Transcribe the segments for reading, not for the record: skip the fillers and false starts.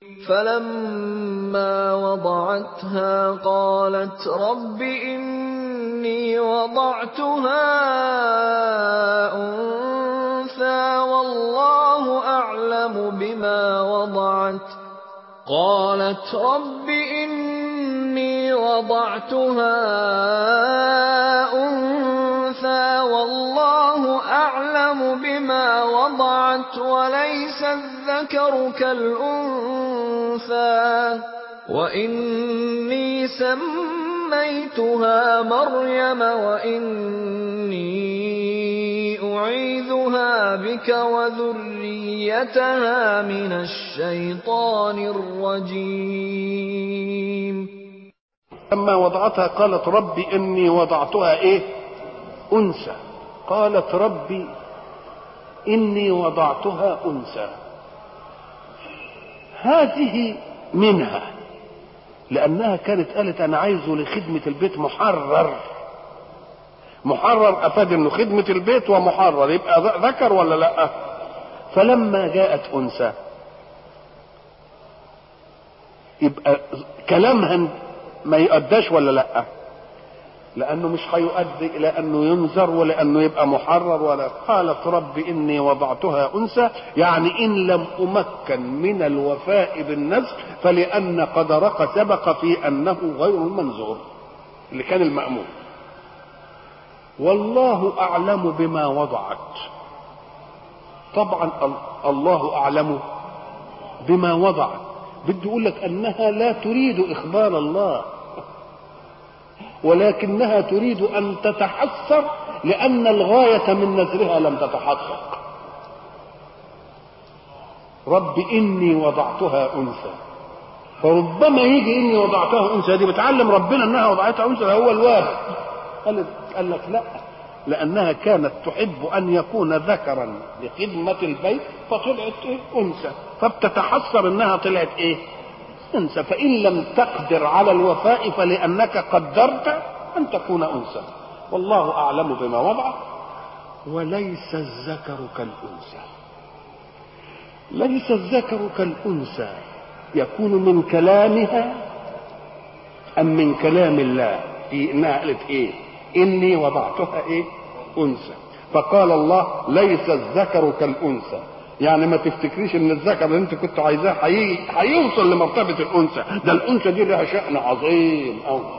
فَلَمَّا وَضَعَتْهَا قَالَتْ رَبِّ إِنِّي وَضَعْتُهَا أُنثَىٰ وَاللَّهُ أَعْلَمُ بِمَا وَضَعَتْ وَلَيْسَ الذَّكَرُ كَالْأُنثَىٰ وَإِنِّي سَمَّيْتُهَا مَرْيَمَ وَإِنِّي أُعِيذُهَا بِكَ وَذُرِّيَّتَهَا مِنَ الشَّيْطَانِ الرَّجِيمِ. لما وضعتها قالت رب إني وضعتها أنثى. قالت ربي إني وضعتها أنثى. هذه منها، لأنها كانت قالت أنا عايزه لخدمة البيت محرر. أفاد إنه خدمة البيت ومحرر، يبقى ذكر ولا لأ؟ فلما جاءت أنثى يبقى كلامها ما يؤداش ولا لأ؟ لأنه مش هيؤدي إلى أنه ينذر ولا أنه يبقى محرر ولا. قالت رب إني وضعتها أنثى، يعني إن لم أمكن من الوفاء بالنذر فلأن قدرك سبق في أنه غير المنذور اللي كان المأمون. والله أعلم بما وضعت. طبعا الله أعلم بما وضعت، بدي أقول لك أنها لا تريد إخبار الله، ولكنها تريد أن تتحسر لأن الغاية من نذرها لم تتحقق. رب إني وضعتها أنثى، فربما يجي إني وضعتها أنثى دي بتعلم ربنا أنها وضعتها أنثى، هو الواجب. قال لك لا، لأنها كانت تحب أن يكون ذكرا لخدمة البيت فطلعت أنثى، فبتتحسر أنها طلعت أنثى. فإن لم تقدر على الوفاء فلأنك قدرت أن تكون أنثى. والله أعلم بما وضع وليس الذكر كالأنثى. ليس الذكر كالأنثى يكون من كلامها أم من كلام الله؟ في إنها قالت إني وضعتها أنثى، فقال الله ليس الذكر كالأنثى، يعني ما تفتكريش ان الذكر اللي انت كنت عايزاه هيوصل لمرتبه الانثى. ده الانثى دي لها شأن عظيم،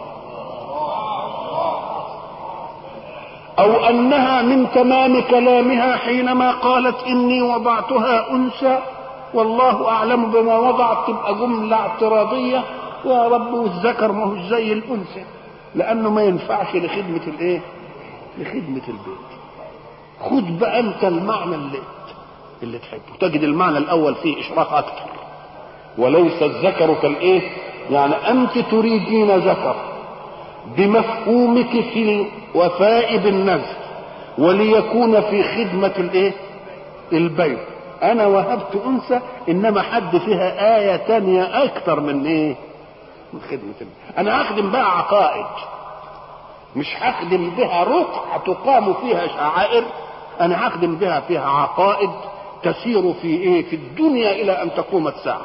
او انها من تمام كلامها حينما قالت اني وضعتها انثى والله اعلم بما وضعت، تبقى جمله اعتراضيه. يا رب والذكر ما هو زي الانثى، لانه ما ينفعش لخدمه لخدمه البيت. خد بقى انت المعنى اللي تحبه، تجد المعنى الاول فيه اشراق اكثر. وليس الذكر يعني انت تريدين ذكر بمفهومك في الوفاء بالنذر وليكون في خدمة البيت. انا وهبت انثى، انما حد فيها آية تانية اكثر من من خدمة البيت. انا هخدم بقى عقائد، مش هخدم بها رقعة تقام فيها شعائر، انا هخدم بها فيها عقائد تسير في في الدنيا الى ان تقوم الساعه.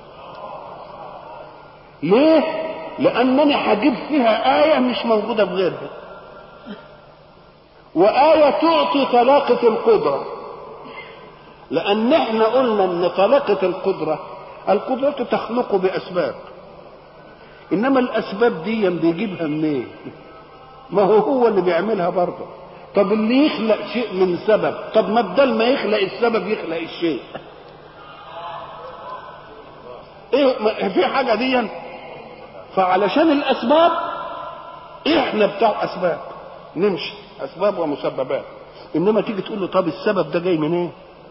ليه؟ لانني هجيب فيها ايه مش موجوده بغيرها، وايه تعطي طلاقه القدره. لان احنا قلنا ان طلاقه القدره تخلق باسباب، انما الاسباب دي بيجيبها منين؟ ما هو اللي بيعملها برضه. طب اللي يخلق شيء من سبب، طب ما بدل ما يخلق السبب يخلق الشيء. في حاجه دي؟ فعلشان الاسباب احنا بتاع اسباب نمشي، اسباب ومسببات. انما تيجي تقول له طب السبب ده جاي منين؟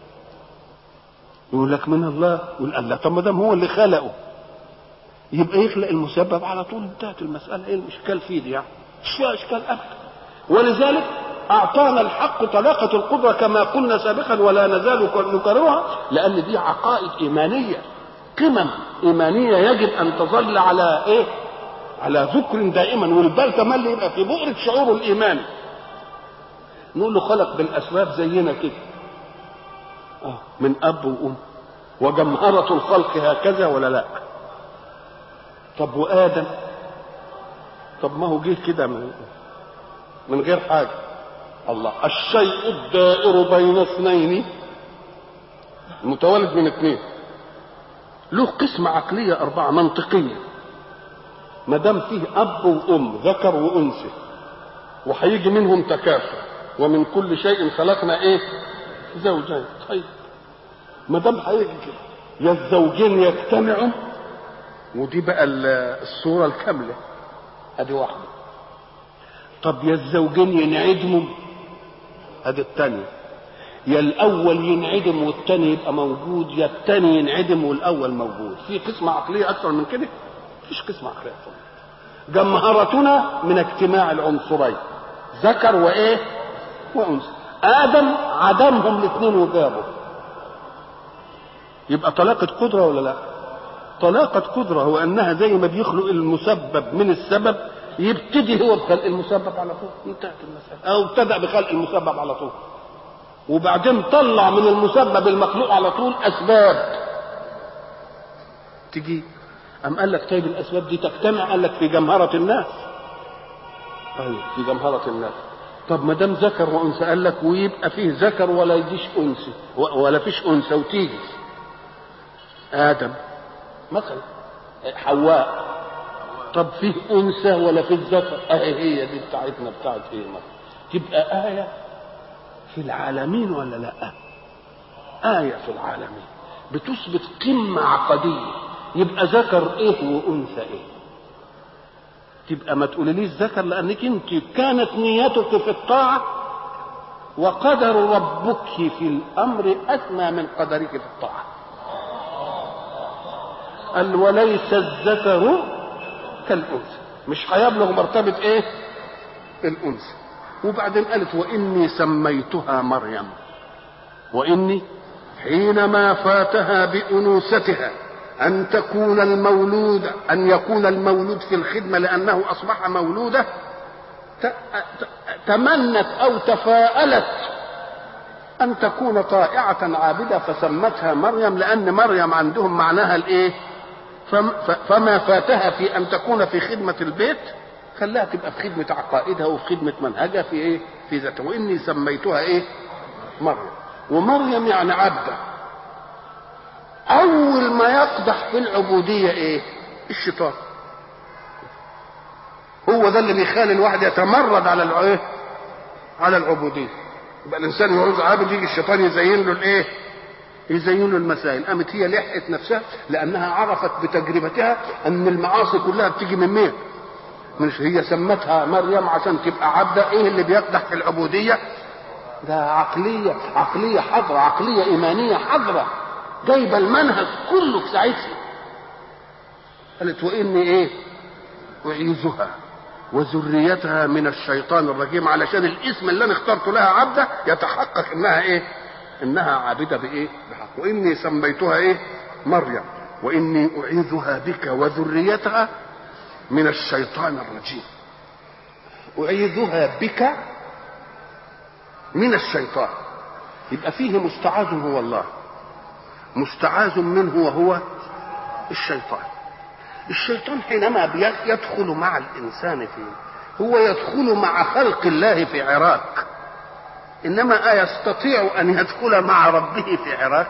يقول لك من الله. يقول الله، طب ما دام هو اللي خلقه يبقى يخلق المسبب على طول، انتهت المساله. ايه الاشكال فيه دي؟ يعني مش فيها اشكال ابدا. ولذلك اعطانا الحق طلاقه القدره كما قلنا سابقا، ولا نزال نكررها، لان دي عقائد ايمانيه، قمم ايمانيه يجب ان تظل على على ذكر دائما، والبال كمان اللي يبقى في بؤره شعوره الايماني. نقول له خلق بالاسباب زينا كده، من اب وام، وجمهرة الخلق هكذا ولا لا؟ طب وآدم؟ طب ما هو جه كده من غير حاجة. الله، الشيء الدائر بين اثنين متولد من اثنين له قسمة عقلية 4 منطقية، ما دام فيه أب وأم ذكر وأنثى وهيجي منهم تكافؤ، ومن كل شيء خلقنا ايه؟ زوجين. طيب ما دام هيجي كده يا الزوجين يجتمعوا، ودي بقى الصورة الكاملة، ادي واحدة. طب يا الزوجين ينعدموا، ادي الثانية. يا الاول ينعدم والثاني يبقى موجود، يا الثاني ينعدم والاول موجود. في قسمة عقلية اكثر من كده؟ مفيش قسمة عقلية اكثر. جمهرتنا من اجتماع العنصرين ذكر وايه؟ وانثى. ادم عدمهم الاثنين وجابوا، يبقى طلاقة قدرة ولا لا؟ طلاقة قدرة، هو انها زي ما بيخلق المسبب من السبب يبتدي هو بخلق المسبب على طول، انتهت المسألة. او ابتدأ بخلق المسبب على طول، وبعدين طلع من المسبب المخلوق على طول اسباب تجي. ام قال لك طيب الاسباب دي تجتمع؟ قال لك في جمهرة الناس. ايوه في جمهرة الناس. طب ما دام ذكر وانثى، قال لك ويبقى فيه ذكر ولا يجيش انثى ولا فيش انثى وتيجي ادم مثلا، حواء. طب فيه انثى ولا فيه ذكر؟ هي دي بتاعتنا بتاعت ايه مثلا؟ تبقى آية في العالمين ولا لا؟ آية في العالمين بتثبت قمة عقدية. يبقى ذكر ايه وانثى ايه؟ تبقى ما تقوليليش ذكر لانك انت كانت نيتك في الطاعة وقدر ربك في الامر اسمى من قدرك في الطاعة. قال وليس الذكر كالانثى، مش هيبلغ مرتبة ايه؟ الانثى. وبعدين قالت واني سميتها مريم، واني حينما فاتها بانوثتها ان تكون المولود، ان يكون المولود في الخدمة لانه اصبح مولودة، تمنت او تفاءلت ان تكون طائعة عابدة فسمتها مريم، لان مريم عندهم معناها الايه؟ فما فاتها في ان تكون في خدمة البيت خلاها تبقى في خدمة عقائدها وفي خدمة منهجها في ايه؟ في ذاتها. واني سميتها ايه؟ مريم. ومريم يعني عبدة. اول ما يقدح في العبودية ايه؟ الشيطان. هو ده اللي بيخلي الواحد يتمرد على الايه؟ على العبودية. يبقى الانسان يعوز عابد، يجي الشيطان يزين له الايه؟ يزين له المسائل. قامت هي لحقت نفسها لانها عرفت بتجربتها ان المعاصي كلها بتيجي من مين؟ مش هي سمتها مريم عشان تبقى عبدة. ايه اللي بيقدح في العبودية؟ ده عقلية حضرة، عقلية ايمانية حضرة، جايبة المنهج كله في ساعتها. قالت واني ايه؟ اعيذها وذريتها من الشيطان الرجيم، علشان الاسم اللي انا اخترته لها عبدة يتحقق انها ايه؟ انها عابدة بايه؟ بحق. واني سميتها ايه؟ مريم، واني اعيذها بك وذريتها من الشيطان الرجيم. أعيذها بك من الشيطان، يبقى فيه مستعاذ هو الله، مستعاذ منه وهو الشيطان. الشيطان حينما يدخل مع الإنسان فيه هو يدخل مع خلق الله في عراك، إنما يستطيع أن يدخل مع ربه في عراك؟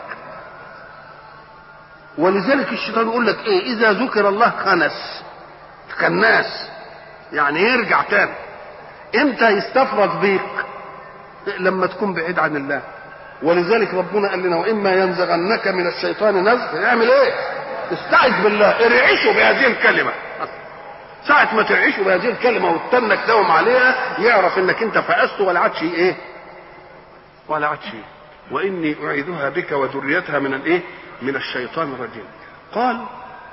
ولذلك الشيطان يقول لك إيه؟ إذا ذكر الله خنس، كالناس يعني يرجع تاني. امتى يستفرد بيك؟ لما تكون بعيد عن الله. ولذلك ربنا قال لنا واما ينزغنك من الشيطان نزغ، يعمل ايه؟ استعذ بالله، ارعشه بهذه الكلمه. ساعه ما ترعشه بهذه الكلمه وتنك دوم عليها يعرف انك انت فأست ولا عادش ايه؟ ولا عادش. واني اعيذها بك وذريتها من الايه؟ من الشيطان الرجيم. قال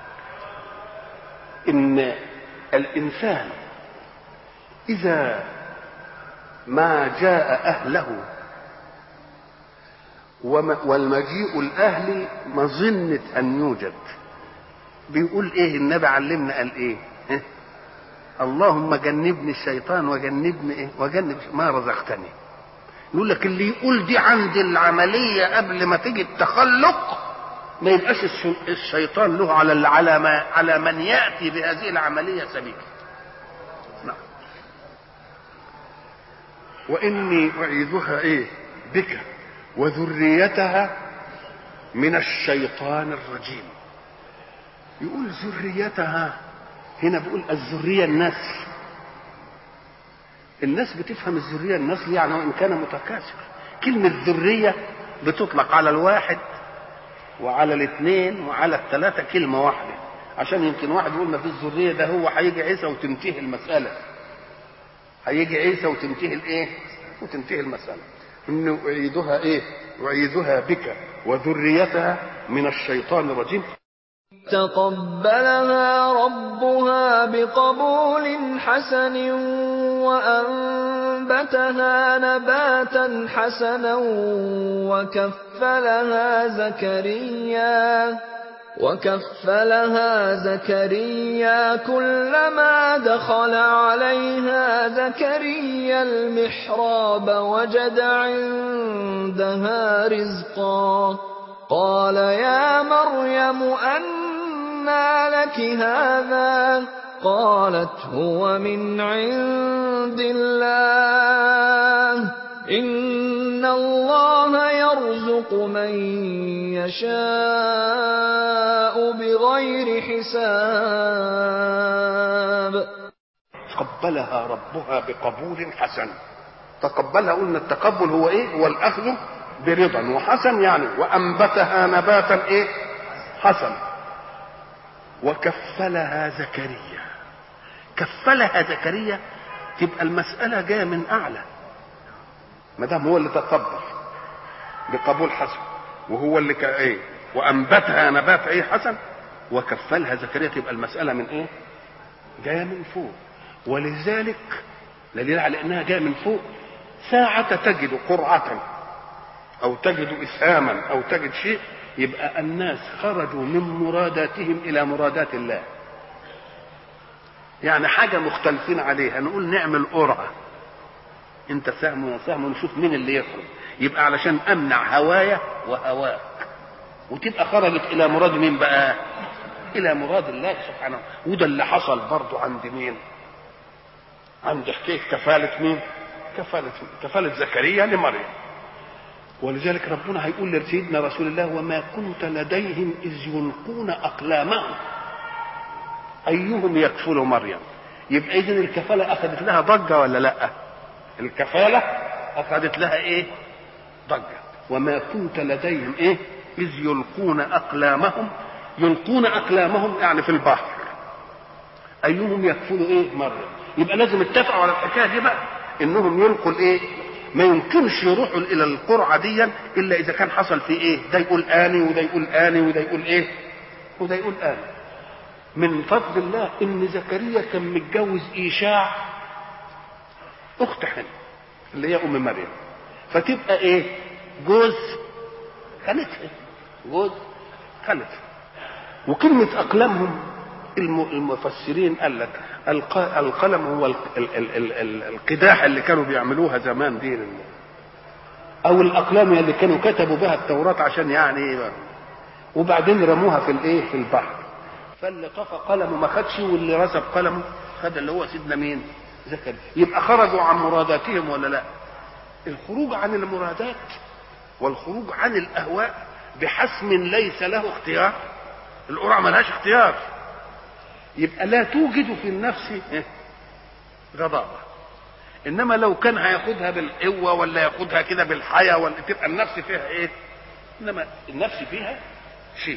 ان الانسان اذا ما جاء اهله، والمجيء الاهل مظنة ان يوجد، بيقول ايه النبي علمنا؟ قال ايه؟ اللهم جنبني الشيطان وجنبني ايه؟ وجنب ما رزقتني. يقول لك اللي يقول دي عند العملية قبل ما تيجي التخلق ما يبقاش الشيطان له على من يأتي بهذه العملية سبيل. نعم. وإني أعيذها إيه بك وذريتها من الشيطان الرجيم. يقول ذريتها، هنا بيقول الذرية النسل. الناس بتفهم الذرية النسل يعني وإن كان متكاثر. كلمة ذرية بتطلق على الواحد وعلى الاثنين وعلى الثلاثة كلمة واحدة، عشان يمكن واحد يقول ما فيش ذرية، ده هو هيجي عيسى وتنتهي المسألة. هيجي عيسى وتنتهي الايه؟ وتنتهي المسألة. إنه أعيذها إيه؟ أعيذها بك وذريتها من الشيطان الرجيم. تقبلها ربها بقبول حسن وأنبتها نباتا حسنا وكفلها زكريا كلما دخل عليها زكريا المحراب وجد عندها رزقا قال يا مريم أنى لك هذا قالت هو من عند الله إن الله يرزق من يشاء بغير حساب. تقبلها ربها بقبول حسن. تقبلها، قلنا التقبل هو ايه؟ هو الاخذ برضا وحسن يعني. وانبتها نباتا ايه؟ حسن. وكفلها زكريا. كفلها زكريا تبقى المسألة جاية من اعلى، ما دام هو اللي تقبل بقبول حسن وهو اللي ايه وانبتها نبات ايه حسن وكفلها زكريا، تبقى المسألة من ايه؟ جاية من فوق. ولذلك دليل على انها جاية من فوق، ساعة تجد قرعة او تجد اسهاما او تجد شيء، يبقى الناس خرجوا من مراداتهم الى مرادات الله. يعني حاجة مختلفين عليها، نقول نعمل قرعة، انت سهم وانا سهم ونشوف مين اللي يخرج، يبقى علشان امنع هوايا وهواك، وتبقى خرجت الى مراد مين بقى؟ الى مراد الله سبحانه. وده اللي حصل برضو عند مين؟ عند حكايه كفاله مين؟ كفاله زكريا لمريم. ولذلك ربنا هيقول لسيدنا رسول الله وما كنت لديهم اذ يلقون اقلامهم ايهم يكفل مريم. يبقى اذن الكفاله اخذت لها ضجه ولا لا؟ الكفاله اخذت لها ايه؟ ضجه. وما كنت لديهم ايه؟ اذ يلقون اقلامهم. يلقون اقلامهم يعني في البحر، ايهم يكفل ايه؟ مريم. يبقى لازم اتفقوا على الحكايه دي بقى، انهم يلقوا الايه؟ ما يمكنش يروحوا الى القرعه دي الا اذا كان حصل في ايه؟ ده يقول اني وده يقول اني وده يقول ايه؟ وده يقول اني. من فضل الله ان زكريا كان متجوز ايشاع اخت حنة اللي هي ام مريم، فتبقى ايه؟ جوز خالتها، جوز خالتها. وكلمه اقلامهم المفسرين قال لك القلم هو القداح اللي كانوا بيعملوها زمان دي، او الاقلام اللي كانوا كتبوا بها التوراة عشان يعني، وبعدين رموها في الايه؟ في البحر. فاللي طفى قلمه ما خدش، واللي رسب قلمه خد، اللي هو سيدنا مين؟ زكريا. يبقى خرجوا عن مراداتهم ولا لا؟ الخروج عن المرادات والخروج عن الاهواء بحسم ليس له اختيار. القرعه ملهاش اختيار، يبقى لا توجد في النفس غضاضه. انما لو كان هياخدها بالقوه ولا ياخدها كده بالحياه ولا تبقى النفس فيها ايه؟ انما النفس فيها شيء.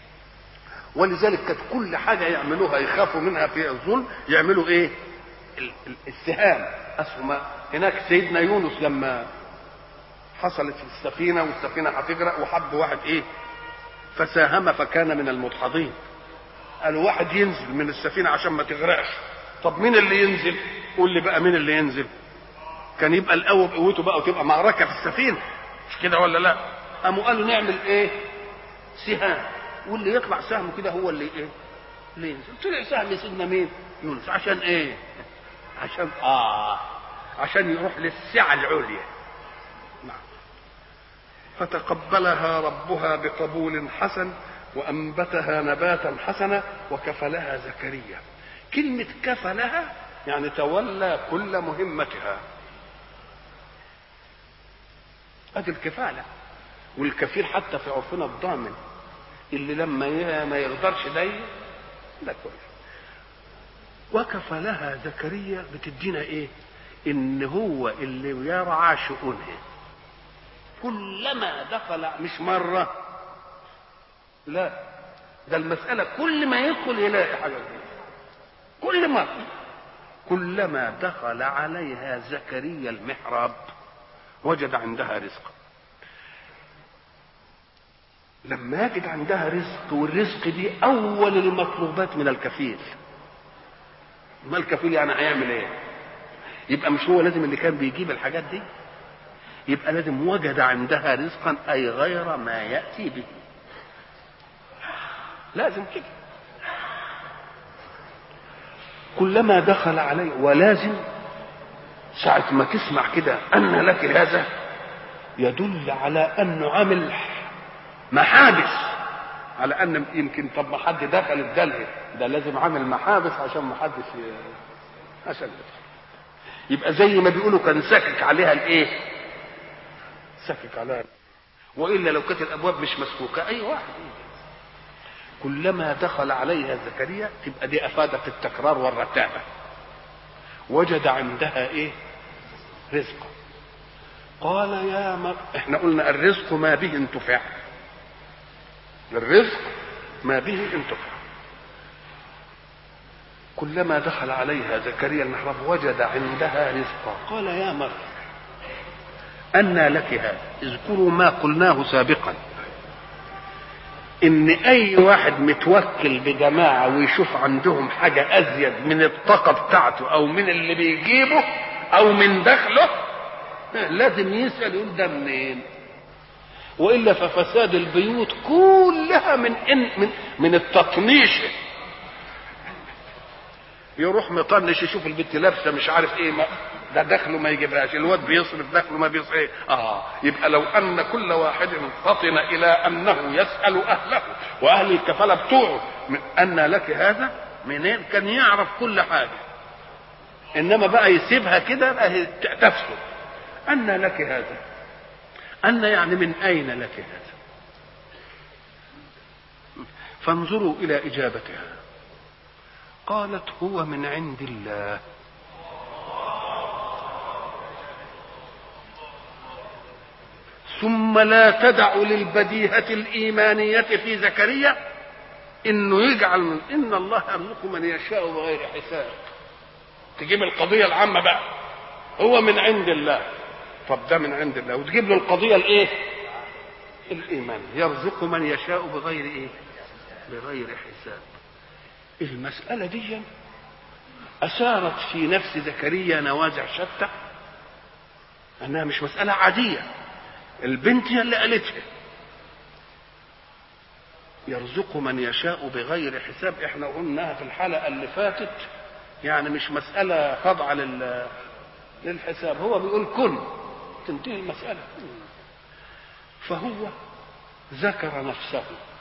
ولذلك كانت كل حاجه يعملوها يخافوا منها في الظلم يعملوا ايه؟ السهام، اسهم. هناك سيدنا يونس لما حصلت في السفينه والسفينه هتغرق وحب واحد ايه؟ فساهم فكان من المدحضين. قالوا واحد ينزل من السفينه عشان ما تغرقش. طب مين اللي ينزل؟ قول لي بقى مين اللي ينزل؟ كان يبقى القوه بقوته بقى وتبقى معركه في السفينه، مش كده ولا لا؟ قاموا قالوا نعمل ايه؟ سهام، واللي يطلع سهمه كده هو اللي ايه؟ اللي ينزل. طلع سهم سيدنا مين؟ يونس. عشان ايه؟ عشان يروح للسعه العليا. نعم. فتقبلها ربها بقبول حسن وأنبتها نباتا حسنا وكفلها زكريا. كلمة كفلها يعني تولى كل مهمتها. ادي الكفالة. والكفيل حتى في عرفنا الضامن اللي لما ما يقدرش ده كله. وكفلها زكريا بتدينا ايه؟ ان هو اللي يرعى شؤونها كلما دخل، مش مرة، لا، ده المسألة كل ما يدخل يلاقي حاجة جديدة كل مرة. كلما دخل عليها زكريا المحراب وجد عندها رزقا. لما يجد عندها رزق، والرزق دي اول المطلوبات من الكفيل. ما الكفيل يعني هيعمل ايه؟ يبقى مش هو لازم اللي كان بيجيب الحاجات دي؟ يبقى لازم وجد عندها رزقا اي غير ما ياتي به، لازم كده. كلما دخل عليه، ولازم ساعة ما تسمع كده أن لك هذا يدل على أنه عامل محابس، على أن يمكن طب ما حد دخل الدلة ده لازم عامل محابس عشان ما حدش عشان يبقى زي ما بيقولوا كان ساكك عليها الايه؟ ساكك عليها. وإلا لو كانت الأبواب مش مسكوكة أي واحد كلما دخل عليها زكريا تبقى دي أفادت التكرار والرتابة. وجد عندها ايه؟ رزقا. قال يا احنا قلنا الرزق ما به انتفع. الرزق ما به انتفع. كلما دخل عليها زكريا المحراب وجد عندها رزقا. قال يا مريم أنى لك هذا. اذكروا ما قلناه سابقا، ان اي واحد متوكل بجماعة ويشوف عندهم حاجة ازيد من الطاقة بتاعته او من اللي بيجيبه او من دخله لازم يسأل يقول ده منين. والا ففساد البيوت كلها من التطنيش. يروح مطنش يشوف البنت لابسه مش عارف ايه، ما ده دخله ما يجيبهاش، الواد بيصرف دخله ما بيصرف ايه. يبقى لو ان كل واحد فطن الى انه يسال اهله واهل الكفاله بتوعه ان لك هذا منين، كان يعرف كل حاجه. انما بقى يسيبها كده تفسد. ان لك هذا، ان يعني من اين لك هذا. فانظروا الى اجابتها. قالت هو من عند الله. ثم لا تدع للبديهة الإيمانية في زكريا إنه يجعل من إن الله يرزق من يشاء بغير حساب. تجيب القضية العامة بقى هو من عند الله. طب ده من عند الله، وتجيب له القضية الإيه؟ الإيمان. يرزق من يشاء بغير إيه؟ بغير حساب. المسألة دي أثارت في نفس زكريا نوازع شتى، أنها مش مسألة عادية. البنت هي اللي قالتها يرزق من يشاء بغير حساب. احنا قلناها في الحلقة اللي فاتت، يعني مش مسألة خاضعة للحساب. هو بيقول كن تنتهي المسألة. فهو ذكر نفسه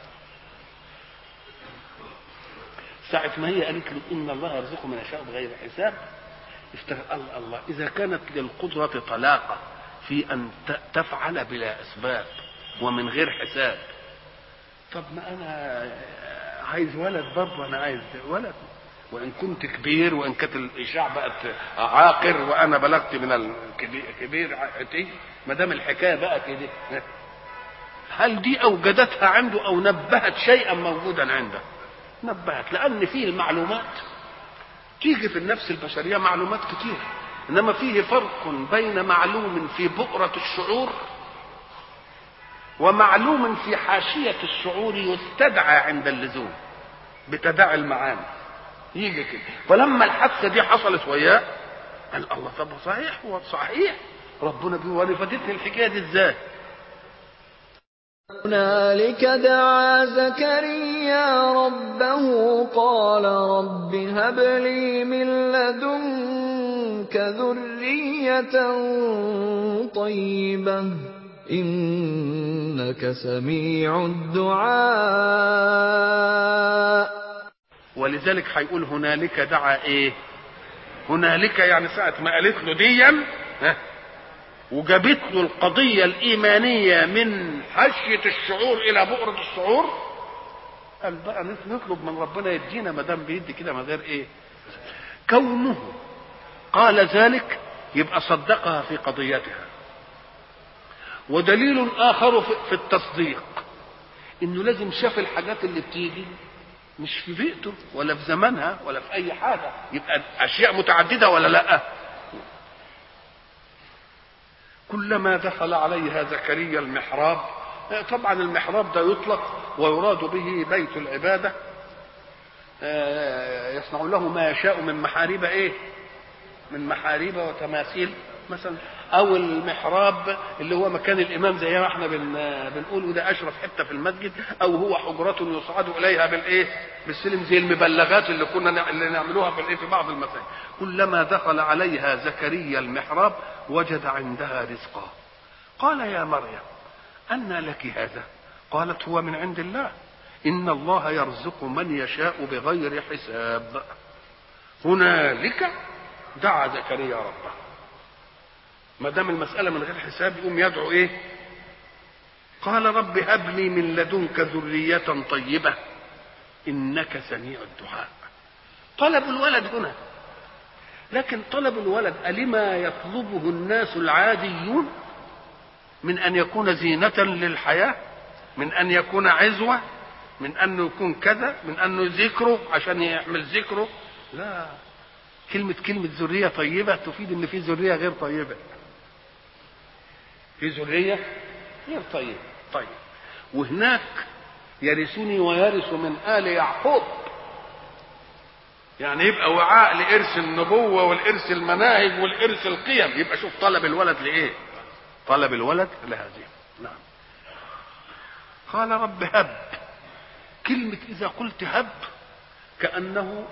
ساعة ما هي قالت له إن الله يرزق من يشاء بغير حساب. الله إذا كانت للقدرة طلاقة في أن تفعل بلا أسباب ومن غير حساب، طب ما أنا عايز ولد برضه، أنا عايز ولد وإن كنت كبير، وإن كانت الإشاع بقت عاقر وأنا بلغت من الكبير عتي، ما دام الحكاية بقى كده، هل دي أوجدتها عنده أو نبهت شيئا موجودا عنده؟ نبهت، لأن فيه المعلومات تيجي في النفس البشرية معلومات كتير، إنما فيه فرق بين معلوم في بؤرة الشعور ومعلوم في حاشية الشعور يستدعى عند اللزوم بتداعي المعاني. يجي كده. فلما الحادثة دي حصلت وياه قال الله طب صحيح، هو صحيح ربنا بيقول وانا فاتتني الحكاية دي ازاي. هنالك دعا زكريا ربه قال رب هب لي من لدنك ذرية طيبة إنك سميع الدعاء. ولذلك هيقول هنالك دعا ايه؟ هنالك يعني ساعة ما قالت له ديا وجابت له القضية الإيمانية من حشية الشعور إلى بؤرة الشعور، قال بقى نطلب من ربنا يدينا ما دام بيدي كده من غير ايه؟ كونه قال ذلك يبقى صدقها في قضيتها. ودليل آخر في التصديق إنه لازم شاف الحاجات اللي بتيجي مش في بيئته ولا في زمانها ولا في أي حاجة، يبقى أشياء متعددة ولا لأ؟ كلما دخل عليها زكريا المحراب، طبعا المحراب ده يطلق ويراد به بيت العبادة، يصنع له ما يشاء من محاريب ايه؟ من محاريب وتماثيل مثلا، او المحراب اللي هو مكان الامام زي ما احنا بنقول وده اشرف حته في المسجد، او هو حجرة يصعد اليها بالايه؟ بالسلم زي المبلغات اللي كنا اللي نعملوها في الايه؟ في بعض المساجد. كلما دخل عليها زكريا المحراب وجد عندها رزقا. قال يا مريم أنى لك هذا؟ قالت هو من عند الله، إن الله يرزق من يشاء بغير حساب. هنالك دعا زكريا ربه. ما دام المسألة من غير حساب يقوم يدعو ايه؟ قال رب هب لي من لدنك ذرية طيبة إنك سميع الدعاء. طلب الولد هنا، لكن طلب الولد ألما يطلبه الناس العاديون من أن يكون زينة للحياة، من أن يكون عزوة، من أنه يكون كذا، من أنه ذكره عشان يحمل ذكره؟ لا، كلمة ذرية طيبة تفيد أن في ذرية غير طيبة، في ذرية غير طيبة. طيب، وهناك يرثني ويرث من آل يعقوب، يعني يبقى وعاء لإرث النبوة والإرث المناهج والإرث القيم. يبقى شوف طلب الولد لإيه؟ طلب الولد لهذه. نعم. قال رب هب. كلمة إذا قلت هب كأنه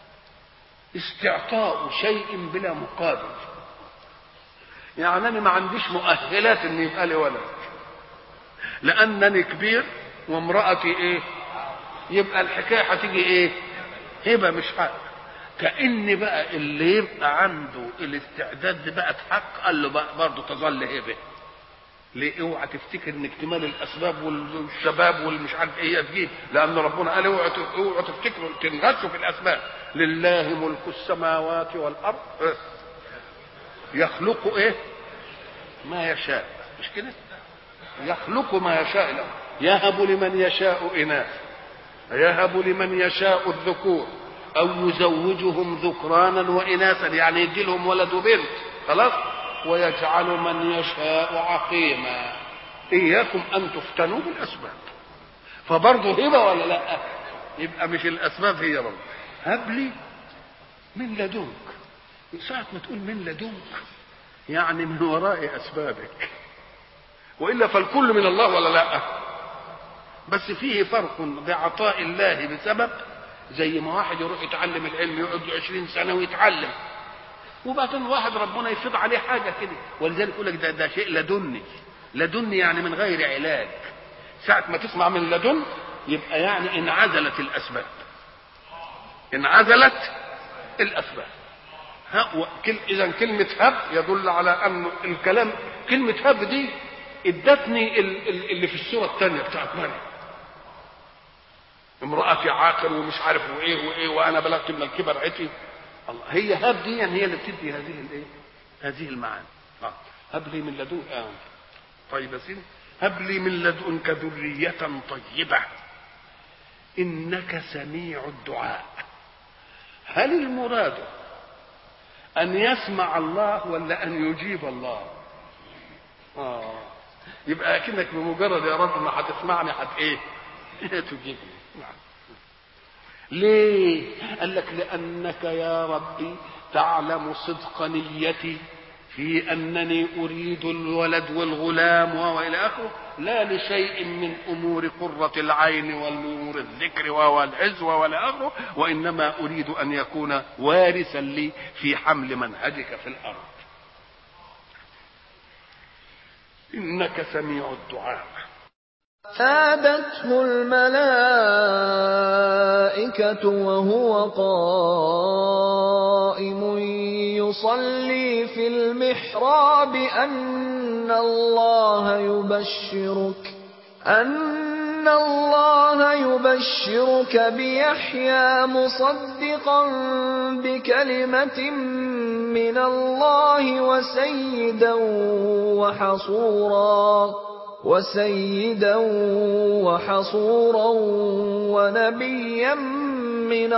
استعطاء شيء بلا مقابل، يعني أنا ما عنديش مؤهلات إن يبقى لي ولد، لأنني كبير وامرأتي إيه؟ يبقى الحكاية هتيجي إيه؟ هبة مش حق. كأن بقى اللي يبقى عنده الاستعداد بقى حق قال له بقى برضه تظل هبة. ليه؟ اوعى تفتكر ان اكتمال الاسباب والشباب والمش عارف ايه تجيب، لان ربنا قال اوعى تفتكروا تنغشوا في الاسباب. لله ملك السماوات والارض يخلق ايه؟ ما يشاء، مش كده؟ يخلق ما يشاء له، يهب لمن يشاء اناث، يهب لمن يشاء الذكور، او يزوجهم ذكرانا واناثا، يعني يدي لهم ولد وبنت خلاص، ويجعل من يشاء عقيما. إياكم أن تفتنوا بالأسباب. فبرضه هبة ولا لا؟ يبقى مش الأسباب هي برضه. هب لي من لدنك. ساعة ما تقول من لدنك يعني من وراء أسبابك، وإلا فالكل من الله ولا لا؟ بس فيه فرق بعطاء الله بسبب، زي ما واحد يروح يتعلم العلم يقعد 20 سنة ويتعلم، وبعدين واحد ربنا يفرض عليه حاجه كده، ولذلك يقول لك ده شيء لدني يعني من غير علاج. ساعه ما تسمع من لدن يبقى يعني انعزلت الاسباب، انعزلت الاسباب. اذا كلمه هب يدل على ان الكلام، كلمه هب دي ادتني اللي في السوره الثانيه بتاعت مريم، امرأتي عاقر ومش عارف وايه وانا بلغت من الكبر عتي. الله، هي هب دي يعني هي اللي بتدي هذه الايه؟ هذه المعاني. هب لي من لدنك طيب يا سيدي، هب لي من لدنك ذرية طيبة إنك سميع الدعاء. هل المراد أن يسمع الله ولا أن يجيب الله؟ يبقى أكنك بمجرد يا رب ما هتسمعني ايه؟ تجيبني. نعم. ليه؟ قال لك لأنك يا ربي تعلم صدق نيتي في أنني أريد الولد والغلام وإلى آخره، لا لشيء من أمور قرة العين والأمور الذكر والعزوة ولا آخره، وإنما أريد أن يكون وارثا لي في حمل منهجك في الأرض. إنك سميع الدعاء. نادته الملائكة وهو قائم يصلي في المحراب أن الله يبشرك بيحيى مصدقا بكلمة من الله وسيدا وحصورا ونبيا من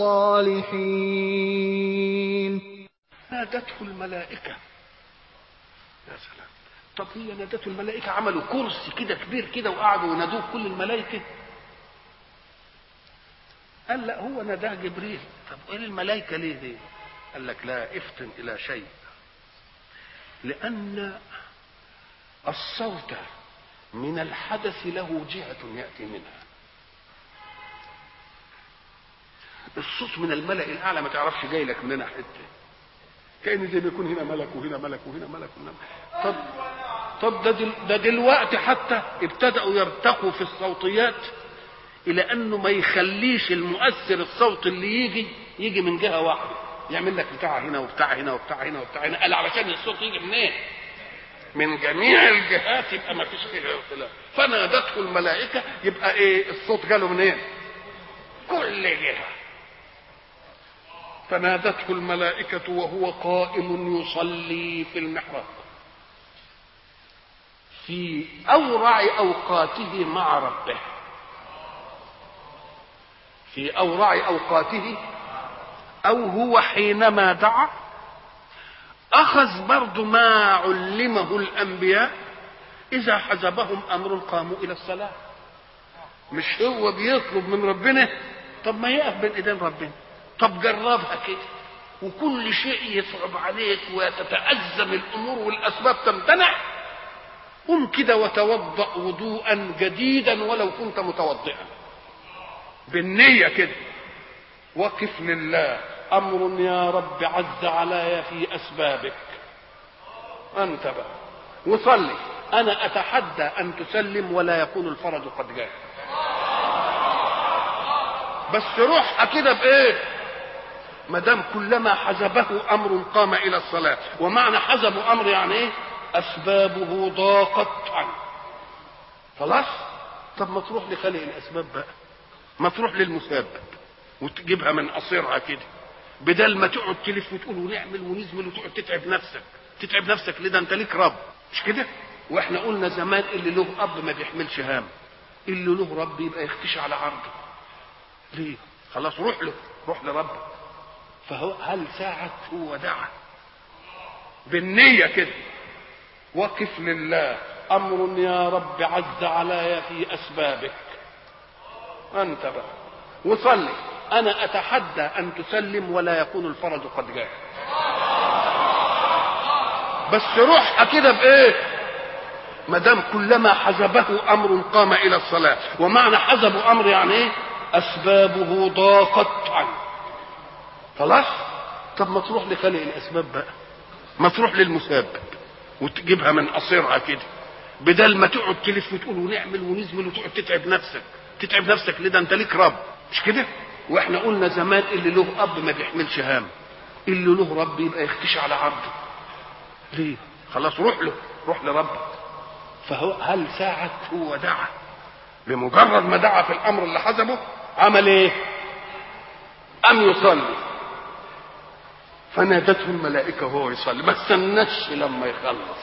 الصالحين. نادته الملائكة. يا سلام. طب هي نادته الملائكة عملوا كرسي كده كبير كده وقعدوا ينادوه كل الملائكة؟ قال لا، هو ناداه جبريل. طب ايه الملائكة ليه دي؟ قال لك لا، افتن الى شيء، لان الصوت من الحدث له جهة يأتي منها. الصوت من الملأ الأعلى ما تعرفش جاي لك مننا حتة، كأن زي بيكون هنا ملك وهنا ملك وهنا ملك وهنا ملك. طب ده دلوقتي حتى ابتدأوا يرتقوا في الصوتيات إلى أنه ما يخليش المؤثر الصوت اللي يجي من جهة واحدة، يعمل لك بتاع هنا وبتاع هنا وبتاع هنا وبتاع هنا. قال علشان الصوت يجي منين؟ من جميع الجهات، يبقى ما فيش فيها اختلاف. فنادته الملائكة، يبقى ايه الصوت جاله منين؟ كل جهة. فنادته الملائكة وهو قائم يصلي في المحراب في أورع أوقاته مع ربه. في أورع أوقاته، أو هو حينما دعا أخذ برضو ما علمه الأنبياء إذا حزبهم أمر قاموا إلى الصلاة. مش هو بيطلب من ربنا؟ طب ما يقف بين إيدين ربنا. طب جربها كده، وكل شيء يصعب عليك وتتأزم الأمور والأسباب تمتنع، قم كده وتوضأ وضوءا جديدا ولو كنت متوضئا بالنية كده. وقف لله، أمر يا رب عز علي في أسبابك، أنت بقى وصلي. أنا أتحدى أن تسلم ولا يكون الفرج قد جاء، بس روح كده بإيه؟ مدام كلما حزبه أمر قام إلى الصلاة. ومعنى حزب أمر يعني إيه؟ أسبابه ضاقت عنه، خلاص. طب ما تروح لخلق الأسباب بقى، ما تروح للمسبب وتجيبها من قصيرها كده، بدل ما تقعد تلف وتقول ونعمل ونزمل وتقعد تتعب نفسك ليه؟ ده انت ليك رب، مش كده؟ واحنا قلنا زمان اللي له اب ما بيحملش هام، اللي له رب يبقى يختشي على عرضه. ليه؟ خلاص روح لربك. فهو هل ساعة هو دعا بالنية كده، وقف لله، أمر يا رب عز علي في أسبابك، أنت بقى وصلي. أنا أتحدى أن تسلم ولا يكون الفرج قد جاء، بس روح كده بإيه؟ مدام كلما حزبه أمر قام إلى الصلاة. ومعنى حزب أمر يعني إيه؟ أسبابه ضاقت عنه، خلاص. طب ما تروح لخلق الأسباب بقى، ما تروح للمسبب وتجيبها من قصيرها كده، بدل ما تقعد تلف وتقول ونعمل ونزمل وتقعد تتعب نفسك ليه؟ ده انت ليك رب، مش كده؟ واحنا قلنا زمان اللي له اب ما بيحملش هام، اللي له رب يبقى يختشي على عرضه. ليه؟ خلاص روح لربك. فهو هل ساعة هو دعا، بمجرد ما دعا في الامر اللي حزبه عمل ايه؟ ام يصلي. فنادته الملائكة وهو يصلي، ما استناش لما يخلص،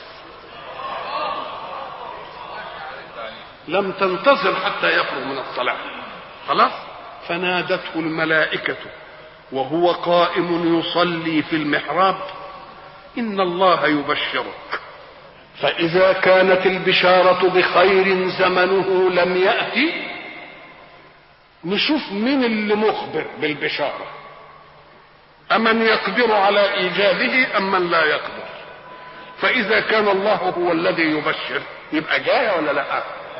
لم تنتظر حتى يخرج من الصلاة، خلاص. فنادته الملائكة وهو قائم يصلي في المحراب إن الله يبشرك. فإذا كانت البشارة بخير زمنه لم يأتي، نشوف مين اللي مخبر بالبشارة، أمن يقدر على إيجابه أم من لا يقدر. فإذا كان الله هو الذي يبشر يبقى جاي ولا لا؟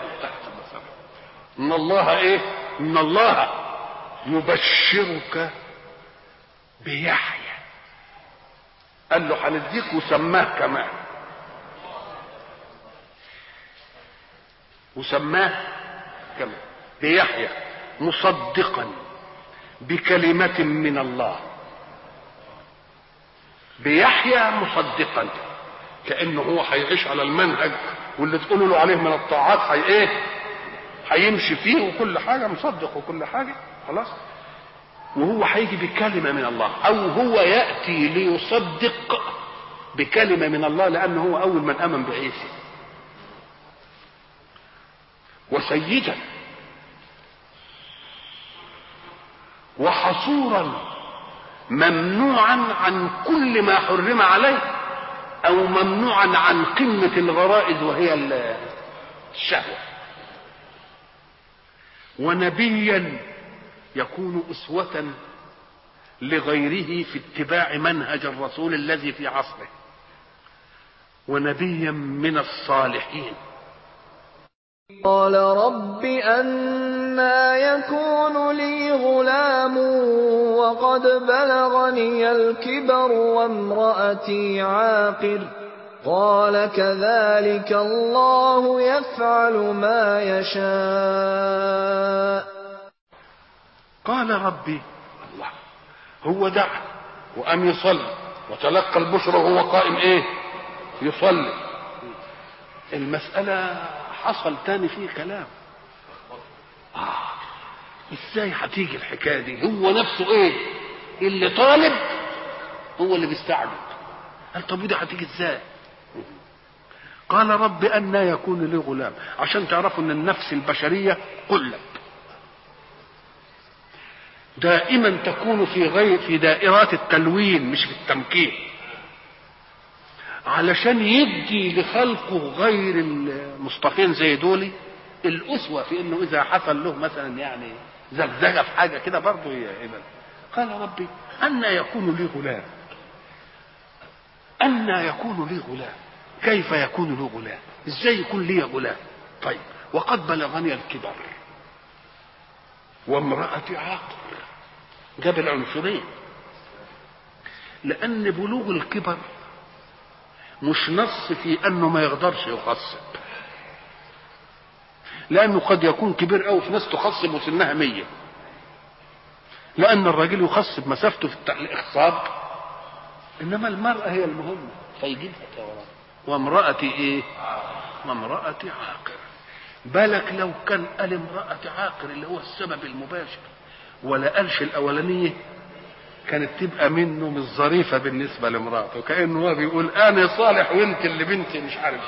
إن الله إيه؟ إن الله يبشرك بيحيى. قال له هنديك وسماه كمان. وسماه كما بيحيى مصدقا بكلمة من الله. بيحيى مصدقا، كأنه هو هيعيش على المنهج واللي تقولوا له عليه من الطاعات هيمشي فيه وكل حاجة مصدق وكل حاجة خلاص. وهو هيجي بكلمة من الله، أو هو يأتي ليصدق بكلمة من الله، لأنه هو أول من آمن بعيسى. وسيدا وحصورا، ممنوعا عن كل ما حرم عليه، او ممنوعا عن قمة الغرائز وهي الشهوة. ونبيا يكون أسوة لغيره في اتباع منهج الرسول الذي في عصره، ونبيا من الصالحين. قال رب أنى يكون لي غلام وقد بلغني الكبر وامرأتي عاقر قال كذلك الله يفعل ما يشاء. قال ربي، الله هو دعا وقام يصلي وتلقى البشرى وهو قائم يصلي. المسألة حصل تاني فيه كلام. ازاي هتيجي الحكايه دي؟ هو نفسه اللي طالب، هو اللي بيستعجل. قال طب ودي هتيجي ازاي؟ قال رب أنى يكون لي غلام، عشان تعرفوا ان النفس البشريه قلب دائما تكون في دائرات التلوين مش في التمكين، علشان يدي لخلقه غير المصطفين زي دولي الأسوة في انه اذا حصل له مثلا زغزغه في حاجه كده برضه يقبل. قال ربي أنى يكون لي غلام. أنى يكون لي غلام، كيف يكون لي غلام؟ ازاي يكون لي غلام؟ طيب وقد بلغني الكبر وامرأتي عاقر. جاب العنصرين، لأن بلوغ الكبر مش نص في انه ما يقدرش يخصب، لانه قد يكون كبير قوي في ناس تخصب وسنها 100، لان الراجل يخصب مسافته في الاخصاب، انما المرأة هي المهمة فيجيبها كورا. وامرأتي وامرأتي عاقر. بالك لو كان قال امرأتي عاقر اللي هو السبب المباشر ولا قالش الاولانية، كانت تبقى منه مش ظريفة بالنسبة لمراته، كأنه هو بيقول أنا صالح وانت اللي بنتي مش عارف.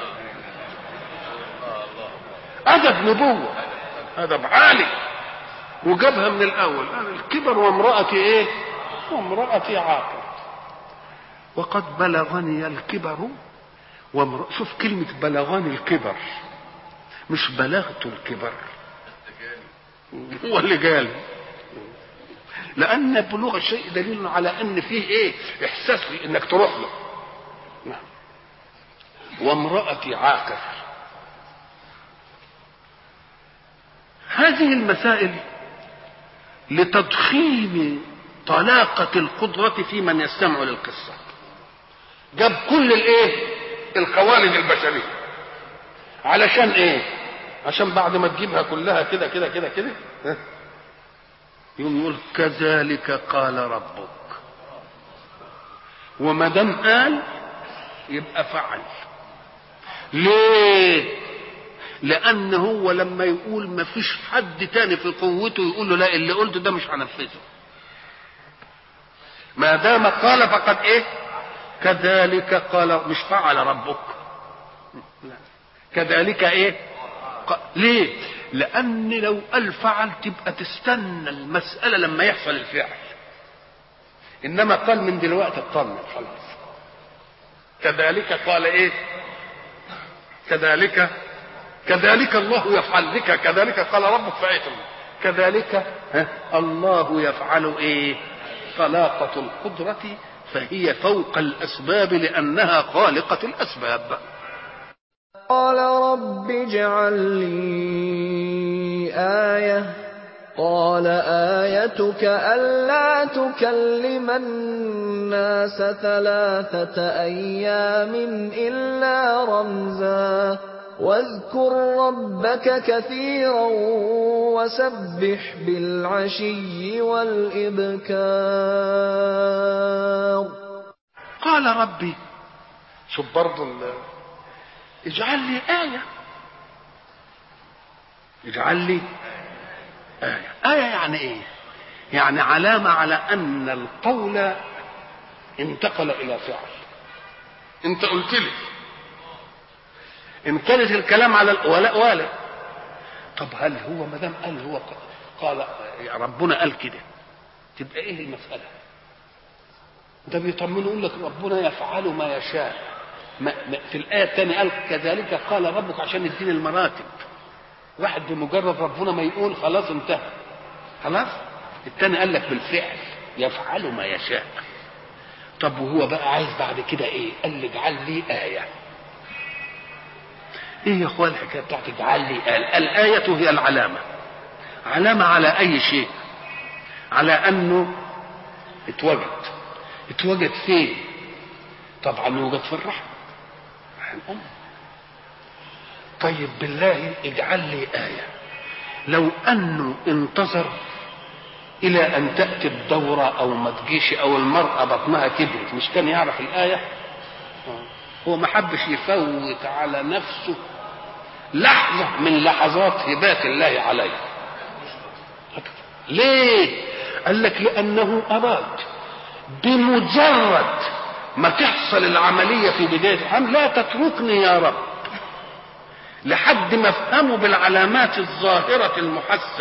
أدب نبوة، أدب عالي، وجابها من الأول. قال الكبر وامرأتي وامرأتي عاقر. وقد بلغني الكبر شوف كلمة بلغني الكبر، مش بلغت الكبر، هو اللي قال، لأن بلوغ الشيء دليل على أن فيه إحساس إنك تروح له. نعم. وامرأتي عاقر. هذه المسائل لتضخيم طلاقة القدرة في من يستمع للقصة. جاب كل القوالب البشرية علشان عشان بعد ما تجيبها كلها كده كده كده كده يقول كذلك قال ربك. وما دام قال يبقى فعل. ليه؟ لأن هو لما يقول ما فيش حد تاني في قوته يقول له لا اللي قلته ده مش هنفذه. ما دام قال فقد كذلك قال، مش فعل ربك، لا. كذلك ليه؟ لأن لو قال فعل تبقى تستنى المسألة لما يحصل الفعل، إنما قال من دلوقتي اطمن خلاص. كذلك قال كذلك الله يفعل بك، كذلك قال ربك فأتم كذلك الله يفعل طلاقة القدرة فهي فوق الأسباب لأنها خالقة الأسباب. قال رب اجعل لي آية قال آيتك ألا تكلم الناس 3 أيام إلا رمزا واذكر ربك كثيرا وسبح بالعشي والإبكار. قال ربي، شوف برضه اجعل لي آية، اجعل لي آية. آية يعني ايه؟ يعني علامة على أن القول انتقل إلى فعل. انت قلت لي ان كانت الكلام على الولاء والي، طب هل هو ما دام قال هو قال ربنا قال كده، تبقى ايه المسألة؟ ده بيطمنه يقول لك ربنا يفعل ما يشاء. في الآية الثانية قال كذلك قال ربك عشان يديني المراتب. واحد بمجرد ربنا ما يقول خلاص انتهى، خلاص. الثاني قال لك بالفعل يفعل ما يشاء. طب وهو بقى عايز بعد كده ايه؟ قال لي اجعل لي آية. ايه يا اخوان الحكايه بتاعت اجعل لي آية؟ الآية هي العلامة. علامة على اي شيء؟ على انه اتوجد فين؟ طبعا يوجد في الرحم الام. طيب بالله اجعل لي آية. لو انه انتظر الى ان تأتي الدورة او ما تجيش او المرأة بطنها كبرت، مش كان يعرف الآية؟ هو ما حبش يفوت على نفسه لحظة من لحظات هبات الله عليه. ليه؟ قال لك لأنه أراد بمجرد ما تحصل العملية في بداية الحمل لا تتركني يا رب لحد ما افهمه بالعلامات الظاهرة المحسة،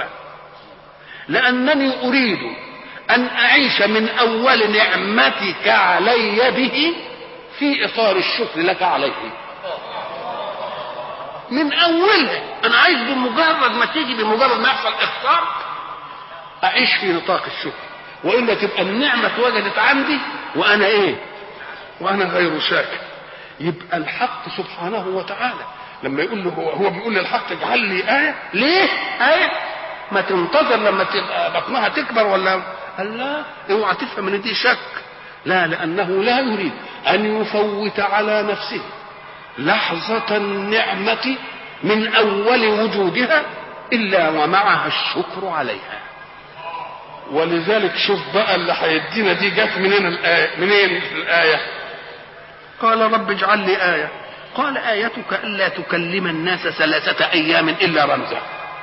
لأنني أريد أن أعيش من أول نعمتك علي به في إطار الشكر لك عليه. من أولها أنا عايز بمجرد ما تيجي، بمجرد ما يحصل إخفاق أعيش في نطاق الشكر، وإلا تبقى النعمة اتوجدت عندي وأنا إيه؟ وأنا غير شاكر. يبقى الحق سبحانه وتعالى لما يقول له هو بيقول للحق اجعل لي آية. ليه آية؟ ما تنتظر لما تبقى بطنها تكبر ولا؟ قال لا، اوعى تفهم ان دي شك. لا، لأنه لا يريد أن يفوت على نفسه لحظة النعمة من أول وجودها إلا ومعها الشكر عليها. ولذلك شوف بقى اللي هيدينا دي جت منين الآية؟ منين الآية؟ قال رب اجعل لي آية. قال آيتك ألا تكلم الناس 3 أيام إلا رمزا.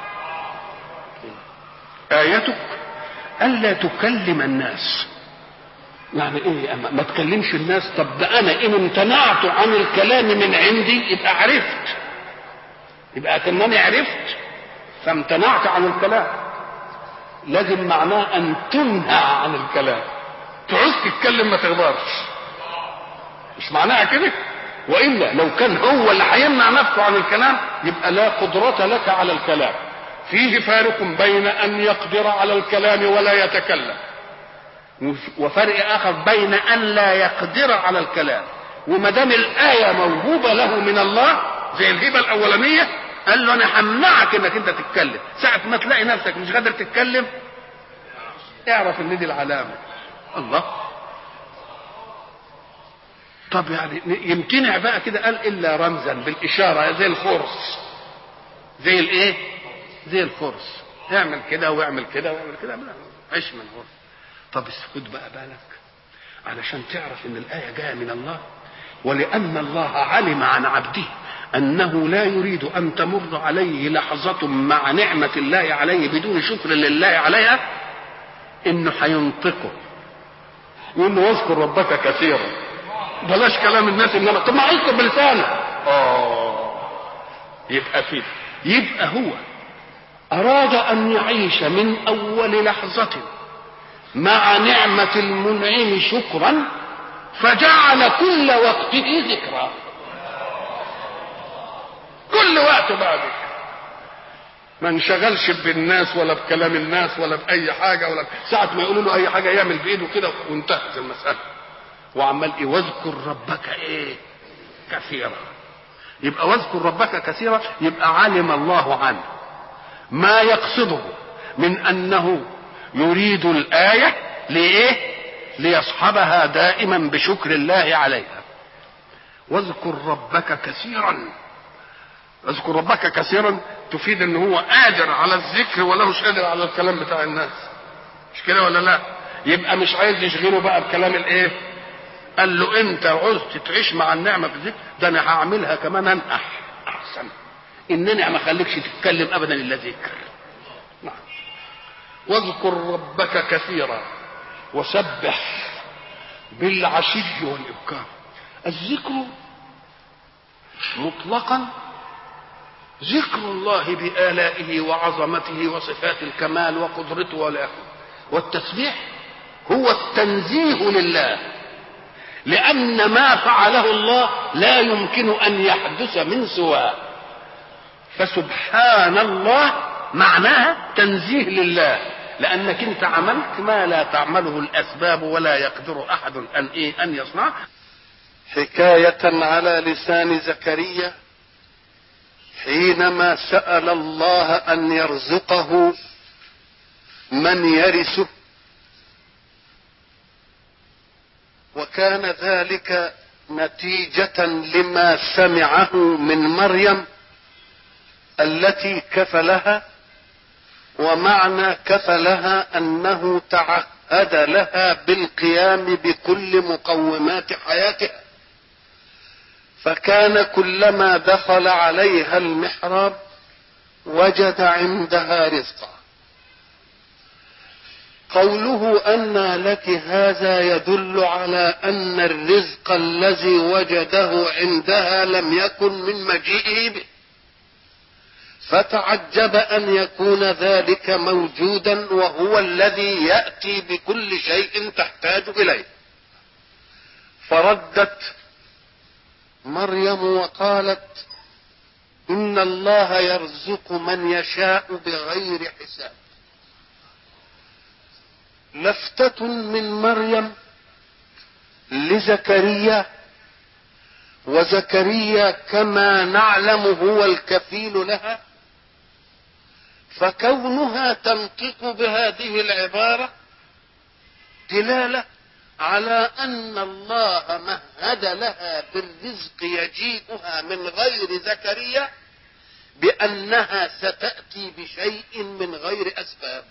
آيتك ألا تكلم الناس، يعني ايه ما تكلمش الناس؟ طب ده انا ان امتنعت عن الكلام من عندي يبقى عرفت، يبقى كأنني عرفت فامتنعت عن الكلام. لازم معناه ان تنهى عن الكلام، تعوز تتكلم ما تقدرش، مش معناها كده. والا لو كان هو اللي هيمنع نفسه عن الكلام يبقى لا قدرة لك على الكلام. فيه فارق بين ان يقدر على الكلام ولا يتكلم، وفرق اخر بين ان لا يقدر على الكلام. وما دام الايه موهوبه له من الله زي الهبه الاولانيه، قال له انا همنعك انك انت تتكلم. ساعه ما تلاقي نفسك مش قادر تتكلم اعرف ان دي العلامه. الله. طب يعني يمتنع بقى كده؟ قال الا رمزا بالاشاره، زي الخرس. زي الايه؟ زي الخرس. اعمل كده واعمل كده واعمل كده، عيش من هو. طب خد بقى بالك علشان تعرف ان الايه جايه من الله، ولان الله علم عن عبده انه لا يريد ان تمر عليه لحظه مع نعمه الله عليه بدون شكر لله عليها، انه هينطقه يقول له واذكر ربك كثيرا. بلاش كلام الناس، انما طب ما اذكر بلسانه. يبقى هو اراد ان يعيش من اول لحظه مع نعمة المنعم شكرا، فجعل كل وقته ذكرى. كل وقت بقى ذكر، ما انشغلش بالناس ولا بكلام الناس ولا بأي حاجة، ولا ساعة ما يقولوا له أي حاجة يعمل بإيده كده وانتهت المسألة. وعمال إيه؟ واذكر ربك إيه؟ كثيرا. يبقى واذكر ربك كثيرا، يبقى علم الله عنه ما يقصده من أنه يريد الآية لإيه؟ ليصحبها دائما بشكر الله عليها. واذكر ربك كثيرا. اذكر ربك كثيرا تفيد ان هو قادر على الذكر ولا مش قادر على الكلام بتاع الناس، مش كده ولا لا؟ يبقى مش عايز يشغله بقى بكلام الايه؟ قال له انت عوزت تعيش مع النعمه في الذكر، ده انا هعملها كمان انقح احسن، انني ما اخليكش تتكلم ابدا الا ذكر. نعم. واذكر ربك كثيرا وسبح بالعشي والابكار. الذكر مطلقا ذكر الله بآلائه وعظمته وصفات الكمال وقدرته والآخر، والتسبيح هو التنزيه لله، لأن ما فعله الله لا يمكن أن يحدث من سواه، فسبحان الله معناها تنزيه لله، لأنك انت عملت ما لا تعمله الأسباب ولا يقدر أحد أن يصنع. حكاية على لسان زكريا حينما سأل الله أن يرزقه من يرثه، وكان ذلك نتيجة لما سمعه من مريم التي كفلها، ومعنى كفلها أنه تعهد لها بالقيام بكل مقومات حياتها، فكان كلما دخل عليها المحراب وجد عندها رزقا. قوله أنى لك هذا يدل على أن الرزق الذي وجده عندها لم يكن من مجيئه به، فتعجب أن يكون ذلك موجودا وهو الذي يأتي بكل شيء تحتاج إليه. فردت مريم وقالت إن الله يرزق من يشاء بغير حساب. لفتة من مريم لزكريا، وزكريا كما نعلم هو الكفيل لها، فكونها تنطق بهذه العبارة دلالة على أن الله مهد لها بالرزق يجيئها من غير زكريا، بأنها ستأتي بشيء من غير أسباب.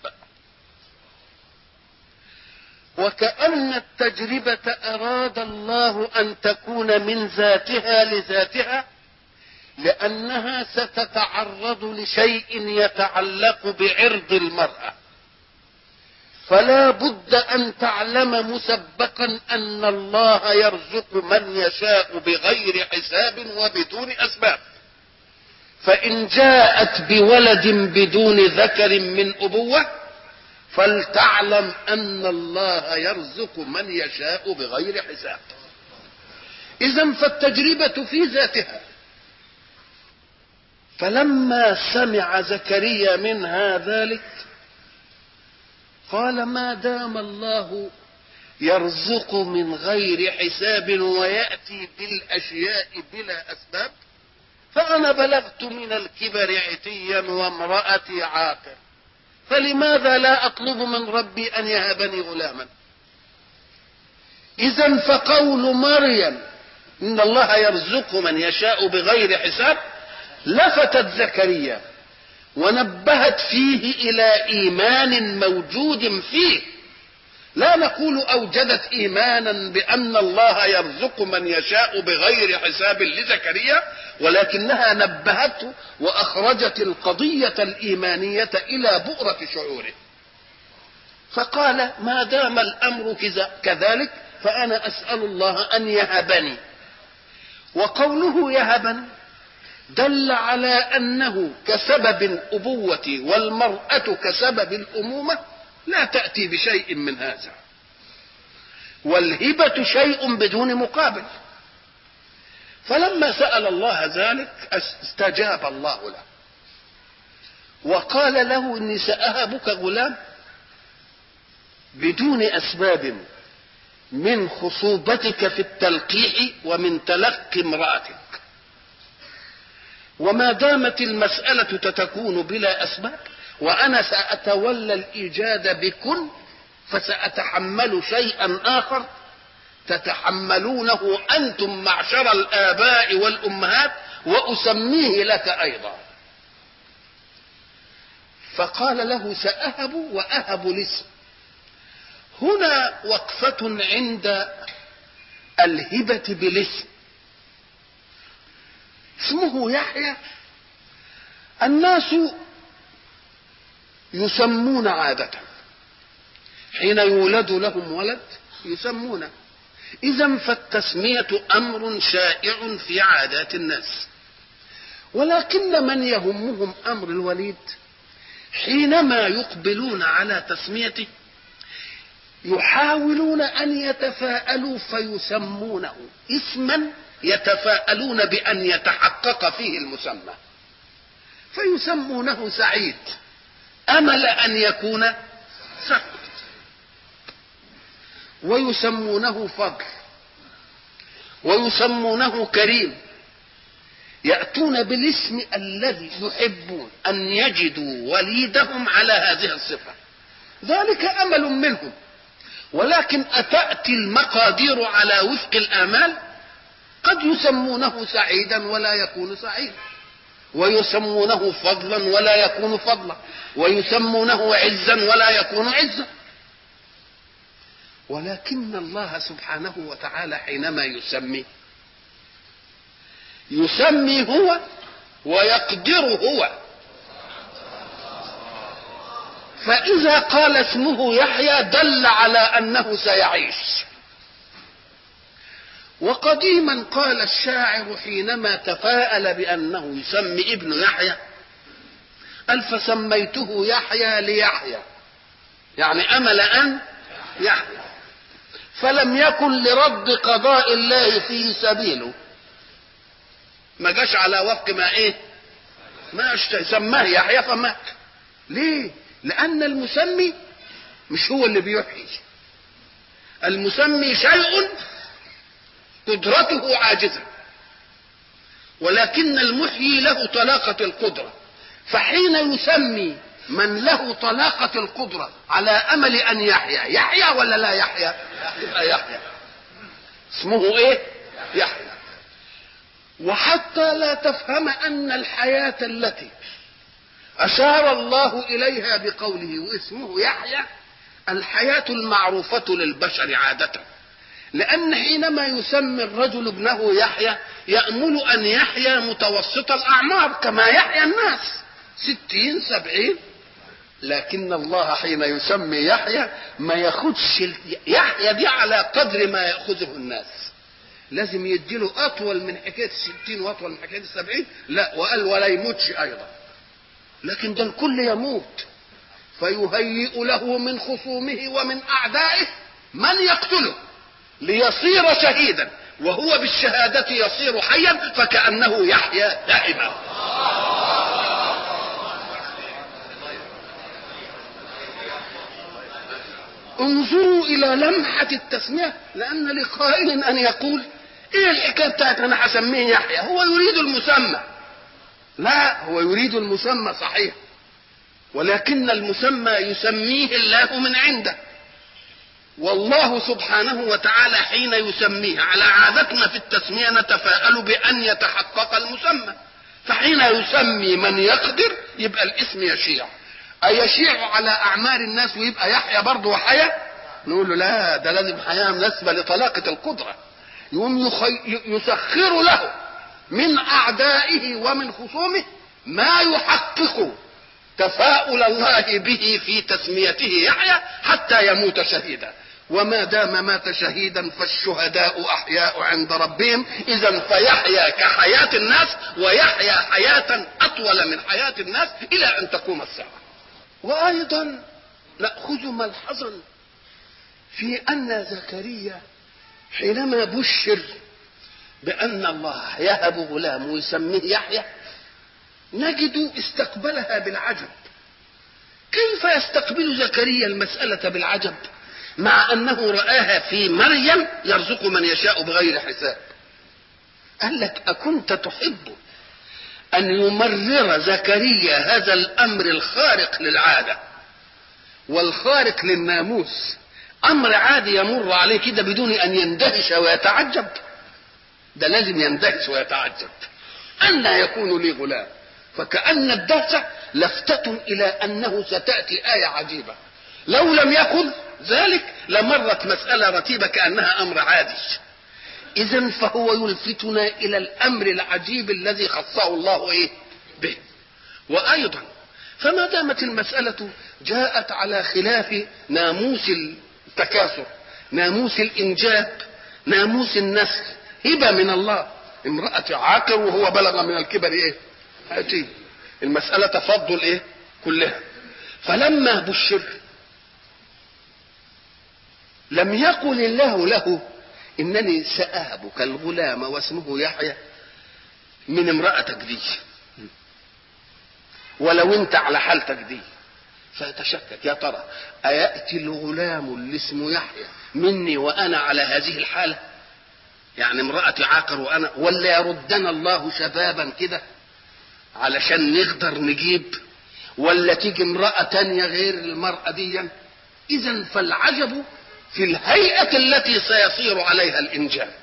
وكأن التجربة أراد الله أن تكون من ذاتها لذاتها، لأنها ستتعرض لشيء يتعلق بعرض المرأة، فلا بد أن تعلم مسبقا أن الله يرزق من يشاء بغير حساب وبدون أسباب. فإن جاءت بولد بدون ذكر من أبوة فلتعلم أن الله يرزق من يشاء بغير حساب. إذن فالتجربة في ذاتها. فلما سمع زكريا منها ذلك قال ما دام الله يرزق من غير حساب ويأتي بالأشياء بلا أسباب، فأنا بلغت من الكبر عتيا وامرأتي عاقر، فلماذا لا أطلب من ربي أن يهبني غلاما؟ إذن فقول مريم إن الله يرزق من يشاء بغير حساب لفتت زكريا ونبهت فيه إلى إيمان موجود فيه. لا نقول أوجدت إيمانا بأن الله يرزق من يشاء بغير حساب لزكريا، ولكنها نبهته وأخرجت القضية الإيمانية إلى بؤرة شعوره. فقال ما دام الأمر كذلك فأنا أسأل الله أن يهبني. وقوله يهبني دل على أنه كسبب الأبوة والمرأة كسبب الأمومة لا تأتي بشيء من هذا، والهبة شيء بدون مقابل. فلما سأل الله ذلك استجاب الله له وقال له إني سأهبك غلام بدون أسباب من خصوبتك في التلقيح ومن تلقي امرأتك. وما دامت المسألة تتكون بلا أسباب وأنا سأتولى الإيجاد بكل، فسأتحمل شيئا آخر تتحملونه أنتم معشر الآباء والأمهات وأسميه لك أيضا. فقال له سأهب وأهب الاسم. هنا وقفة عند الهبة بالاسم. اسمه يحيى. الناس يسمون عادة حين يولد لهم ولد يسمونه. إذن فالتسمية أمر شائع في عادات الناس، ولكن من يهمهم أمر الوليد حينما يقبلون على تسميته يحاولون أن يتفاءلوا فيسمونه اسما يتفاءلون بأن يتحقق فيه المسمى، فيسمونه سعيد أمل أن يكون سعيد، ويسمونه فضل، ويسمونه كريم. يأتون بالاسم الذي يحبون أن يجدوا وليدهم على هذه الصفة، ذلك أمل منهم. ولكن أتأتي المقادير على وفق الآمال، قد يسمونه سعيدا ولا يكون سعيدا، ويسمونه فضلا ولا يكون فضلا، ويسمونه عزا ولا يكون عزا. ولكن الله سبحانه وتعالى حينما يسمي هو ويقدر هو. فإذا قال اسمه يحيى دل على أنه سيعيش. وقديما قال الشاعر حينما تفاءل بأنه يسمي ابن يحيى قال فسميته يحيى ليحيى، يعني أمل أن يحيى، فلم يكن لرد قضاء الله فيه سبيله. ما جاش على وفق ما سماه يحيى فمات. ليه؟ لأن المسمي مش هو اللي بيحيي، المسمي شيء قدرته عاجزة، ولكن المحيي له طلاقة القدرة. فحين يسمي من له طلاقة القدرة على أمل أن يحيى ولا لا يحيى؟ يبقى يحيى. اسمه يحيى. وحتى لا تفهم أن الحياة التي أشار الله إليها بقوله واسمه يحيى الحياة المعروفة للبشر عادة، لأن حينما يسمي الرجل ابنه يحيى يأمل أن يحيى متوسط الأعمار كما يحيى الناس 60 70. لكن الله حين يسمي يحيى ما ياخدش يحيى دي على قدر ما يأخذه الناس، لازم يديله أطول من حكاية 60 وأطول من حكاية 70. لا، وقال ولا يموتش أيضا، لكن ده الكل يموت، فيهيئ له من خصومه ومن أعدائه من يقتله ليصير شهيدا، وهو بالشهادة يصير حيا فكأنه يحيى دائما. انظروا إلى لمحة التسمية، لأن لقائل أن يقول إيه الحكاية بتاعت أنا هسميه يحيى، هو يريد المسمى. لا، هو يريد المسمى صحيح، ولكن المسمى يسميه الله من عنده. والله سبحانه وتعالى حين يسميه على عادتنا في التسمية نتفاءل بأن يتحقق المسمى، فحين يسمي من يقدر يبقى الاسم يشيع. أيشيع على أعمار الناس ويبقى يحيى برضه وحيا؟ نقول له لا، ده لازم حياة مناسبة لطلاقة القدرة. يوم يسخر له من أعدائه ومن خصومه ما يحقق تفاؤل الله به في تسميته يحيى حتى يموت شهيدا. وما دام مات شهيدا فالشهداء أحياء عند ربهم. إذن فيحيى كحياة الناس، ويحيى حياة أطول من حياة الناس إلى أن تقوم الساعة. وأيضا نأخذ ملحظا في أن زكريا حينما بشر بأن الله يهب غلام ويسميه يحيى نجد استقبلها بالعجب. كيف يستقبل زكريا المسألة بالعجب مع أنه رآها في مريم يرزق من يشاء بغير حساب؟ قال لك أكنت تحب أن يمرر زكريا هذا الأمر الخارق للعادة والخارق للناموس، أمر عادي يمر عليه كده بدون أن يندهش ويتعجب؟ ده لازم يندهش ويتعجب. أن يكون لي غلام. فكأن الدرس لفتة إلى أنه ستأتي آية عجيبة، لو لم يكن ذلك لمرت مسألة رتيبة كأنها أمر عادي. إذن فهو يلفتنا إلى الأمر العجيب الذي خصه الله به. وأيضا فما دامت المسألة جاءت على خلاف ناموس التكاثر، ناموس الإنجاب، ناموس النسل، هبة من الله، امرأة عاقر وهو بلغ من الكبر أتي، المسألة تفضل كلها. فلما بشر لم يقل الله له إنني سأهبك الغلام واسمه يحيى من امرأتك دي، ولو انت على حالتك دي. فيتشكك، يا ترى أيأتي الغلام اللي اسمه يحيى مني وأنا على هذه الحالة، يعني امرأتي عاقر وأنا، ولا يردنا الله شبابا كده علشان نقدر نجيب، ولا تيجي امرأة تانية غير المرأة دي. إذن فالعجب في الهيئة التي سيصير عليها الإنجاب.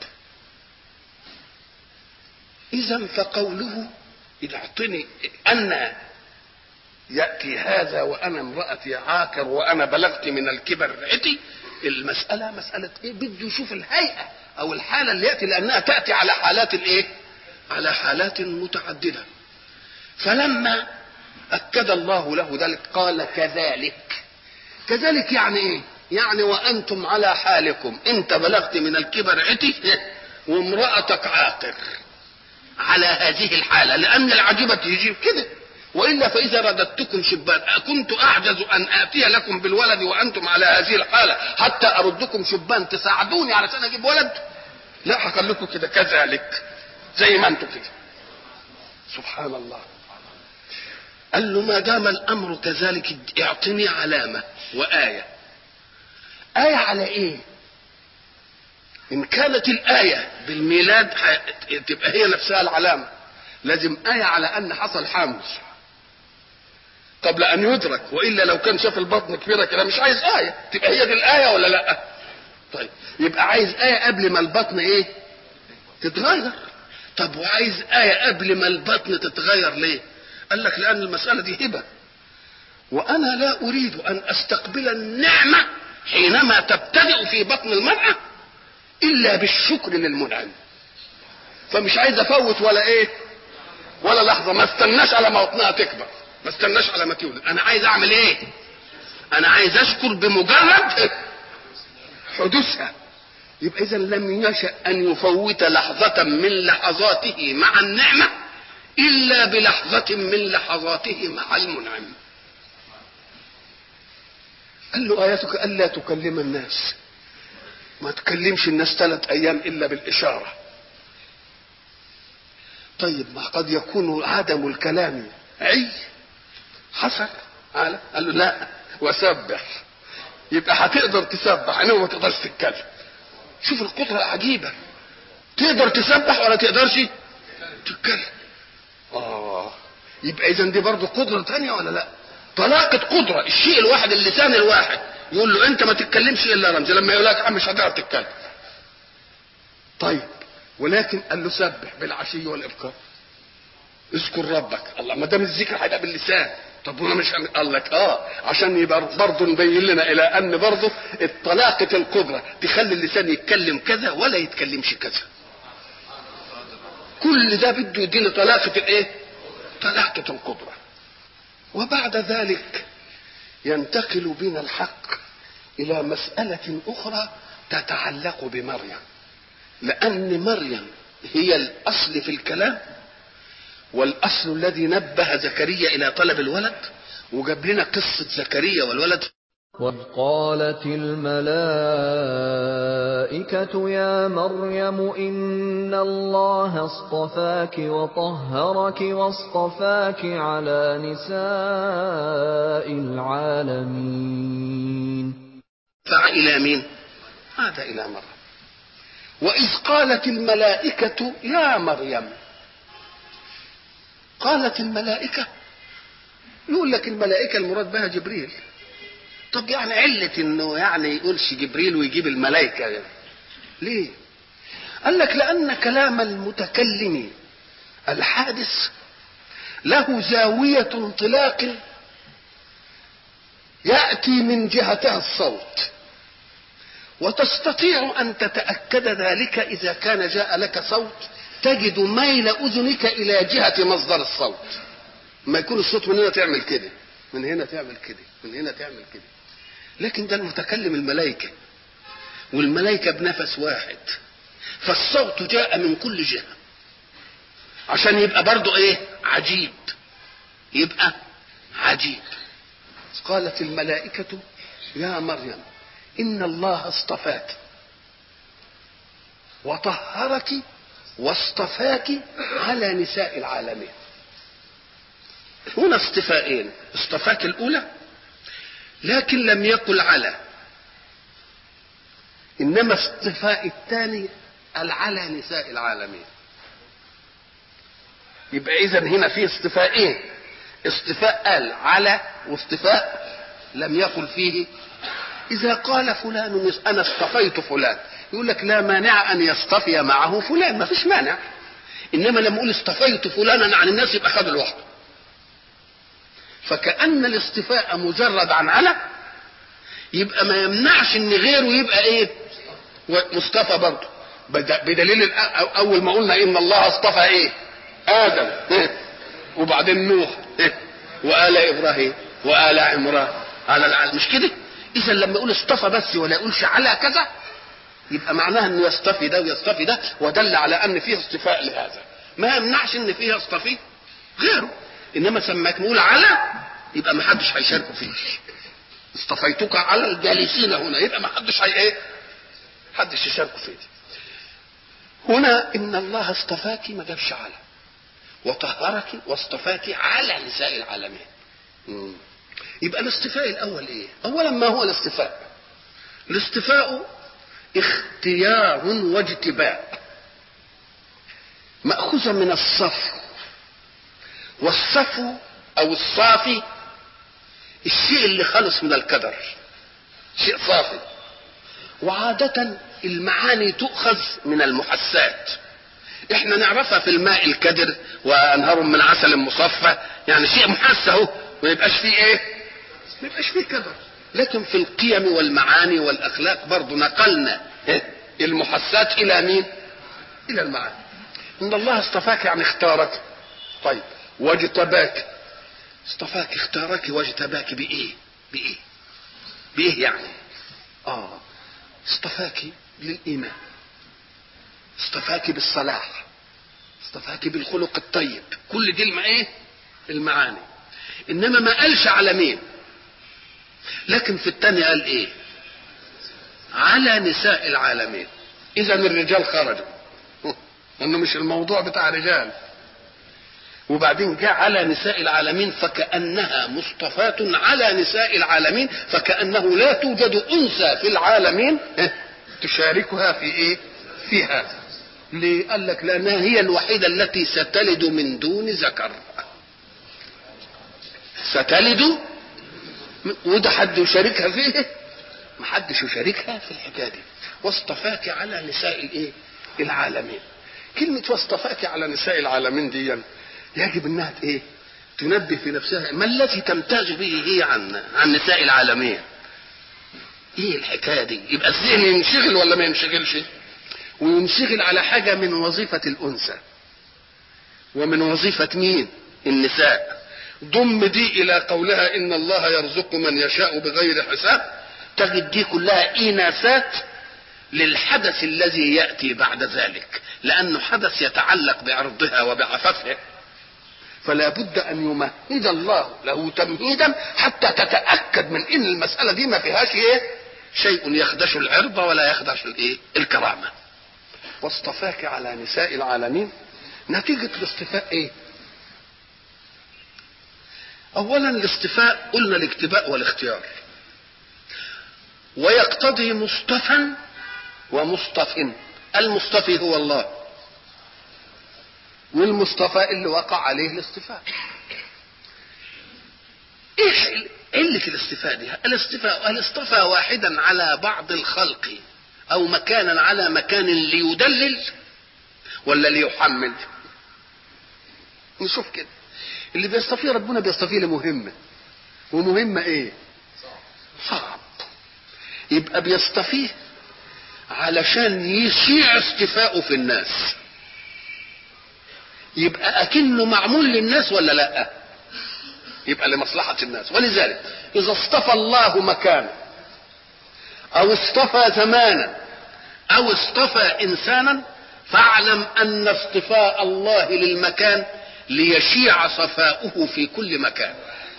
إذن فقوله إذا اعطني أن يأتي هذا وأنا امرأتي عاقر وأنا بلغت من الكبر عتي، المسألة مسألة بده يشوف الهيئة أو الحالة اللي يأتي، لأنها تأتي على حالات على حالات متعددة. فلما أكد الله له ذلك قال كذلك. كذلك يعني يعني وأنتم على حالكم، أنت بلغت من الكبر عتي وامرأتك عاقر، على هذه الحالة، لأن العجيبة تجيب كده. وإلا فإذا رددتكم شبان أكنت أعجز أن آتي لكم بالولد وأنتم على هذه الحالة حتى أردكم شبان تساعدوني علشان أجيب ولد؟ لا، هخليكم كده كذلك زي ما أنتم كده. سبحان الله. قال له ما دام الأمر كذلك اعطني علامة وآية. آية على إيه؟ إن كانت الآية بالميلاد تبقى هي نفسها العلامة، لازم آية على أن حصل حمل قبل أن يدرك، وإلا لو كان شاف البطن كبيرة كده مش عايز آية، تبقى هي دي الآية ولا لأ؟ طيب يبقى عايز آية قبل ما البطن تتغير. طب وعايز آية قبل ما البطن تتغير ليه؟ قال لك لأن المسألة دي هبة، وأنا لا أريد أن أستقبل النعمة حينما تبتدئ في بطن المرأة إلا بالشكر للمنعم. فمش عايز أفوت ولا لحظة، ما استناش على ما بطنها تكبر، ما استناش على ما تولد. أنا عايز أعمل أنا عايز أشكر بمجرد حدوثها. يبقى إذن لم يشأ أن يفوت لحظة من لحظاته مع النعمة إلا بلحظة من لحظاته مع المنعم. قال له آياتك ألا تكلم الناس، ما تكلمش الناس 3 أيام إلا بالإشارة. طيب ما قد يكون عدم الكلام حصل قال له لا وسبح، يبقى هتقدر تسبح انه ما تقدرش تتكلم. شوف القدرة العجيبة، تقدر تسبح ولا تقدرش تتكلم. يبقى اذا دي برضه قدرة ثانية ولا لا؟ طلاقة قدرة. الشيء الواحد، اللسان الواحد يقول له انت ما تتكلمش الا رمز، لما يقول لك مش هتقدر تتكلم. طيب ولكن قال له سبح بالعشي والابكار، اذكر ربك. الله، ما دام الذكر هيبقى باللسان، طب وانا مش قال لك عشان يبقى برضه نبين لنا الى ان برضه طلاقة القدرة تخلي اللسان يتكلم كذا ولا يتكلمش كذا. كل ده بده يدينا طلاقة طلاقة القدرة. وبعد ذلك ينتقل بنا الحق الى مسألة اخرى تتعلق بمريم، لان مريم هي الاصل في الكلام، والاصل الذي نبه زكريا الى طلب الولد، وجاب لنا قصة زكريا والولد. وَإِذْ قَالَتِ الْمَلَائِكَةُ يَا مَرْيَمُ إِنَّ اللَّهَ اصْطَفَاكِ وَطَهَّرَكِ وَاصْطَفَاكِ عَلَى نِسَاءِ الْعَالَمِينَ. فإلى مين؟ عاد إلى مريم. وإذ قالت الملائكة يا مريم، قالت الملائكة، يقول لك الملائكة المراد بها جبريل. طب يعني علة انه يقولش جبريل ويجيب الملائكة ليه؟ قال لك لأن كلام المتكلم الحادث له زاوية انطلاق يأتي من جهتها الصوت، وتستطيع أن تتأكد ذلك إذا كان جاء لك صوت تجد ميل أذنك إلى جهة مصدر الصوت. ما يكون الصوت من هنا تعمل كده، من هنا تعمل كده، من هنا تعمل كده. لكن ده المتكلم الملائكة، والملائكة بنفس واحد، فالصوت جاء من كل جهة عشان يبقى برضو ايه؟ عجيب، يبقى عجيب. قالت الملائكة يا مريم إن الله اصطفاك وطهرك واصطفاك على نساء العالمين. هنا اصطفاءين، اصطفاك الأولى لكن لم يقل على، إنما اصطفاء الثاني على نساء العالمين. يبقى إذا هنا في اصطفاءين، اصطفاء قال على واصطفاء لم يقل فيه. إذا قال فلان أنا اصطفيت فلان، يقول لك لا مانع أن يصطفي معه فلان، ما فيش مانع. إنما لما يقول اصطفيت فلانا عن الناس يبقى خد لوحده. فكأن الاصطفاء مجرد عن على، يبقى ما يمنعش ان غيره يبقى ايه؟ مصطفى برضه. بدليل اول ما قلنا ان الله اصطفى ايه؟ ادم، وبعدين نوح، وآل ابراهيم وآل عمران على العالم، مش كده؟ اذا لما يقول اصطفى بس ولا يقولش على كذا يبقى معناها انه يصطفي ده ويصطفي ده، ودل على ان فيه اصطفاء لهذا. ما يمنعش ان فيه يصطفي غيره، انما سماك نقول على يبقى ما حدش هيشاركوا فيه. اصطفيتك على الجالسين هنا، يبقى ما حدش ايه؟ حدش يشاركوا فيه. هنا ان الله اصطفاك ما جابش على، وطهرك واصطفاك على نساء العالمين. يبقى الاصطفاء الاول ايه؟ اولا ما هو الاصطفاء؟ الاصطفاء اختيار واجتباء، مأخوذ من الصفو، والصفو او الصافي الشيء اللي خلص من الكدر، شيء صافي. وعادة المعاني تؤخذ من المحسات، احنا نعرفها في الماء الكدر وانهار من عسل مصفى، يعني شيء محس اهو ما يبقاش فيه ايه؟ ما يبقاش فيه كدر. لكن في القيم والمعاني والاخلاق برضو نقلنا المحسات الى مين؟ الى المعاني. ان الله اصطفاك يعني اختارك. طيب واجتباك، اصطفاك اختارك واجتباك بايه؟ بايه يعني؟ اصطفاك للايمان، اصطفاك بالصلاح، اصطفاك بالخلق الطيب، كل دي ايه؟ المعاني. انما ما قالش على مين، لكن في الثاني قال ايه؟ على نساء العالمين. اذا الرجال خرجوا انه مش الموضوع بتاع رجال. وبعدين جاء على نساء العالمين فكأنها مصطفاة على نساء العالمين، فكأنه لا توجد أنثى في العالمين تشاركها في ايه؟ في هذا. ليه؟ قال لك لأنها هي الوحيدة التي ستلد من دون ذكر. ستلد، وده حد يشاركها فيه؟ ما حدش يشاركها في الحكاية دي. واصطفاك على نساء الايه؟ العالمين. كلمة واصطفاك على نساء العالمين دي يجب انها ايه؟ تنبه في نفسها ما الذي تمتاز به هي عن نساء العالمين. ايه الحكايه دي؟ يبقى الذهن ينشغل ولا ما ينشغلش؟ وينشغل على حاجه من وظيفه الانثى ومن وظيفه مين؟ النساء. ضم دي الى قولها ان الله يرزق من يشاء بغير حساب، تجد دي كلها اناثات للحدث الذي ياتي بعد ذلك، لانه حدث يتعلق بعرضها وبعفافها، فلا بد ان يمهد الله له تمهيدا حتى تتاكد من ان المساله دي ما فيهاش ايه؟ شيء يخدش العرض ولا يخدش الايه؟ الكرامه. واصطفاك على نساء العالمين. نتيجه الاصطفاء ايه؟ اولا الاصطفاء قلنا الاجتباء والاختيار، ويقتضي مصطفى ومصطف. المصطفي هو الله، والمصطفى اللي وقع عليه الاصطفاء. ايه علة الاصطفاء دي؟ الاصطفاء هل اصطفى واحدا على بعض الخلق او مكانا على مكان ليدلل ولا ليحمل؟ نشوف كده اللي بيصطفيه ربنا بيصطفيه لمهمة، ومهمة ايه؟ صعب. يبقى بيصطفيه علشان يشيع اصطفاؤه في الناس، يبقى اكنه معمول للناس ولا لا؟ يبقى لمصلحة الناس. ولذلك اذا اصطفى الله مكانا او اصطفى زمانا او اصطفى انسانا، فاعلم ان اصطفاء الله للمكان ليشيع صفاؤه في كل مكان.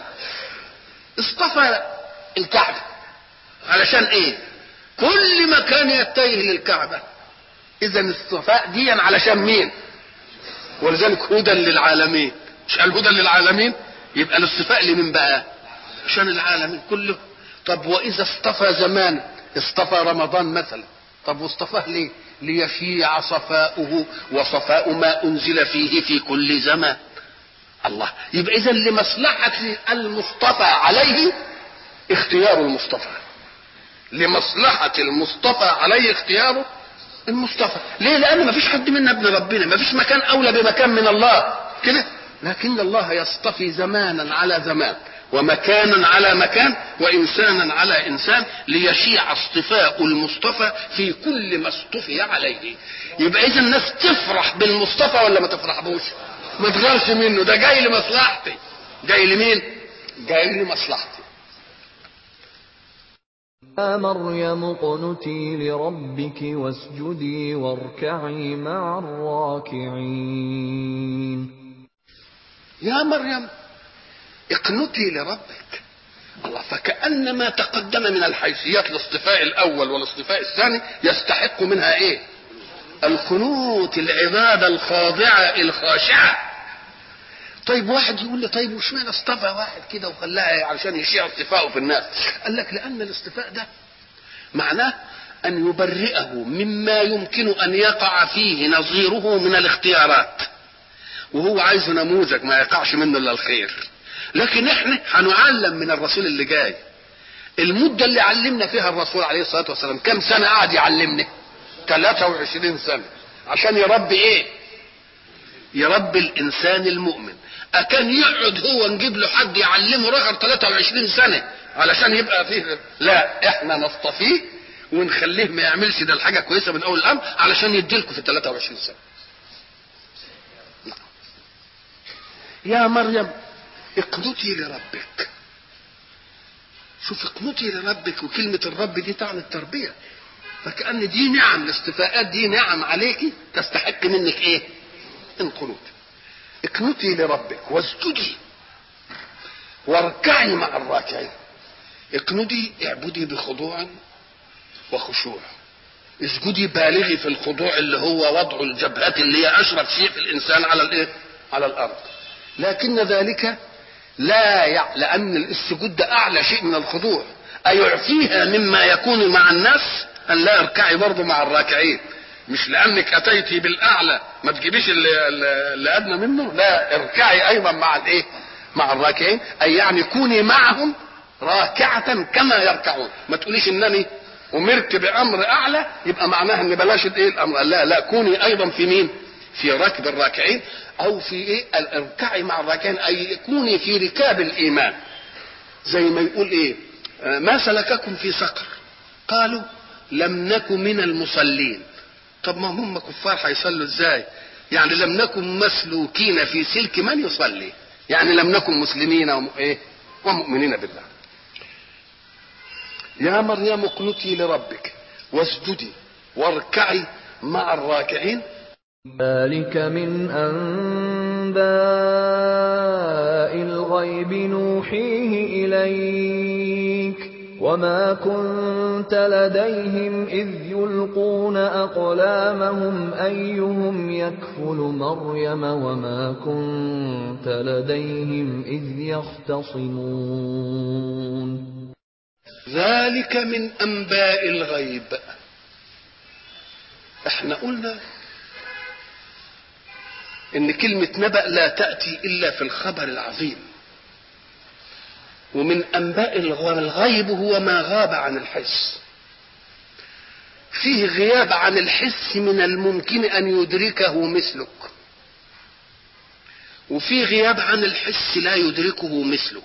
اصطفى الكعبة علشان ايه؟ كل مكان يتجه للكعبة. اذا الاصطفاء دي علشان مين؟ ولذلك هدى للعالمين. مش قال هدى للعالمين؟ يبقى الاصطفاء لمن بقى؟ عشان العالمين كله. طب واذا اصطفى زمان، اصطفى رمضان مثلا، طب واصطفاه ليه؟ ليشيع صفاؤه وصفاء ما انزل فيه في كل زمان. الله. يبقى اذا لمصلحة المصطفى عليه اختيار المصطفى، لمصلحة المصطفى عليه اختياره المصطفى. ليه؟ لان ما فيش حد منا ابن ربنا، ما فيش مكان اولى بمكان من الله كده. لكن الله يصطفي زمانا على زمان ومكانا على مكان وانسانا على انسان ليشيع اصطفاء المصطفى في كل ما اصطفي عليه. يبقى اذا الناس تفرح بالمصطفى ولا ما تفرحبوش؟ ما تغيرش منه، ده جاي لمصلحتي. جاي لمين؟ جاي لمصلحتي. يا مريم اقنتي لربك واسجدي واركعي مع الراكعين. يا مريم اقنتي لربك. الله. فكأن ما تقدم من الحيثيات الاصطفاء الاول والاصطفاء الثاني يستحق منها ايه؟ القنوت، العبادة الخاضعة الخاشعة. طيب واحد يقول لي طيب وش معنى اصطفى واحد كده وخلاها علشان يشيع اصطفاءه في الناس؟ قال لك لأن الاصطفاء ده معناه أن يبرئه مما يمكن أن يقع فيه نظيره من الاختيارات، وهو عايز نموذج ما يقعش منه إلا الخير. لكن احنا هنعلم من الرسول اللي جاي. المدة اللي علمنا فيها الرسول عليه الصلاة والسلام كم سنة قاعد يعلمنا؟ 23 سنة عشان يربي ايه؟ يربي الانسان المؤمن. اكان يقعد هو نجيب له حد يعلمه رغم 23 سنة علشان يبقى فيه؟ لا، احنا نصطفيه ونخليه ما يعملش ده الحاجة كويسة من اول الامر علشان يديلكم في 23 سنة. يا مريم اقنتي لربك. شوف، اقنتي لربك، وكلمة الرب دي تعني التربية. فكأن دي نعم، الاستفاءات دي نعم عليكي تستحق منك ايه؟ القنوت. اقنتي لربك واسجدي واركعي مع الراكعين. اقنتي، اعبدي بخضوع وخشوع. اسجدي، بالغي في الخضوع اللي هو وضع الجبهات اللي هي اشرف شيء في الانسان على الايه؟ على الارض. لكن ذلك لا لان السجود ده اعلى شيء من الخضوع. ايعفيها مما يكون مع الناس ان لا اركعي برضه مع الراكعين. مش لانك اتيتي بالاعلى ما تجيبيش اللي ادنى منه، لا، اركعي ايضا مع الايه؟ مع الراكعين. اي يعني كوني معهم راكعة كما يركعون. ما تقوليش انني امرت بامر اعلى يبقى معناها ان بلاش الايه الامر. لا لا، كوني ايضا في مين؟ في ركب الراكعين، او في ايه؟ اركعي مع الراكعين، اي كوني في ركاب الايمان. زي ما يقول ايه؟ ما سلككم في سقر؟ قالوا لم نكن من المصلين. طب ما هم كفار هيصلوا ازاي؟ يعني لم نكن مسلوكين في سلك من يصلي، يعني لم نكن مسلمين ومؤمنين بالله. يا مريم اقنتي لربك واسجدي واركعي مع الراكعين. ذلك من أنباء الغيب نوحيه إليك وما كنت لديهم إذ يلقون أقلامهم أيهم يكفل مريم وما كنت لديهم إذ يختصمون. ذلك من أنباء الغيب. احنا قلنا ان كلمة نبأ لا تأتي الا في الخبر العظيم. ومن انباء الغيب هو ما غاب عن الحس. فيه غياب عن الحس من الممكن ان يدركه مثلك، وفي غياب عن الحس لا يدركه مثلك.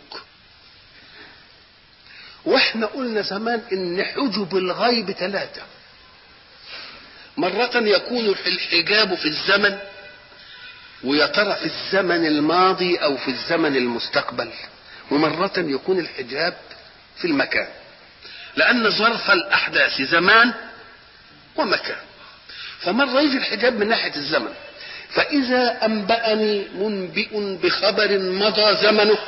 واحنا قلنا زمان ان حجب الغيب 3. مرة يكون الحجاب في الزمن، ويا ترى في الزمن الماضي او في الزمن المستقبل، ومرة يكون الحجاب في المكان، لان ظرف الاحداث زمان ومكان. فمرة يجي الحجاب من ناحية الزمن، فاذا انبأني منبئ بخبر مضى زمنه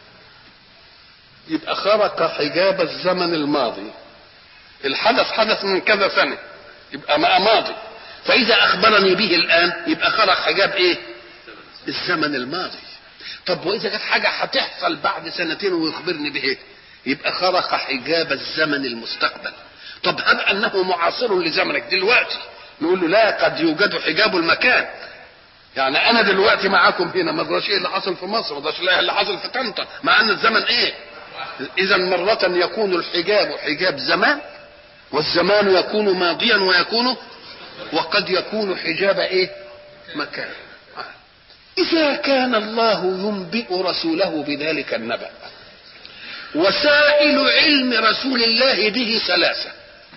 يبقى خرق حجاب الزمن الماضي. الحدث حدث من كذا سنة يبقى ماضي، فاذا اخبرني به الان يبقى خرق حجاب ايه؟ الزمن الماضي. طب واذا كانت حاجة هتحصل بعد 2 سنين ويخبرني به يبقى خرق حجاب الزمن المستقبل. طب هب انه معاصر لزمنك دلوقتي نقول له لا، قد يوجد حجاب المكان. يعني انا دلوقتي معاكم هنا ما ادراش ايه اللي حصل في مصر، ما ادراش ايه اللي حصل في طنطا، مع ان الزمن ايه؟ اذا مرة يكون الحجاب حجاب زمان، والزمان يكون ماضيا وقد يكون حجاب ايه؟ مكان. اذا كان الله ينبئ رسوله بذلك النبأ، وسائل علم رسول الله به 3،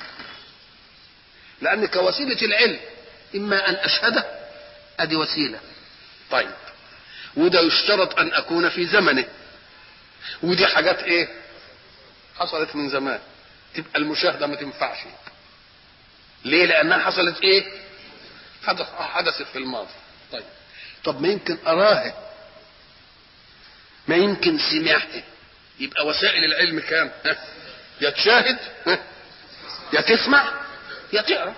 لان كوسيلة العلم اما ان اشهده، ادي وسيلة، طيب، وده يشترط ان اكون في زمنه، ودي حاجات ايه؟ حصلت من زمان، تبقى المشاهدة ما تنفعش. ليه؟ لانها حصلت ايه؟ حدثت في الماضي. طيب، طب ما يمكن اراها، ما يمكن سمعها، يبقى وسائل العلم كام؟ يا تشاهد يا تسمع يا تقرا.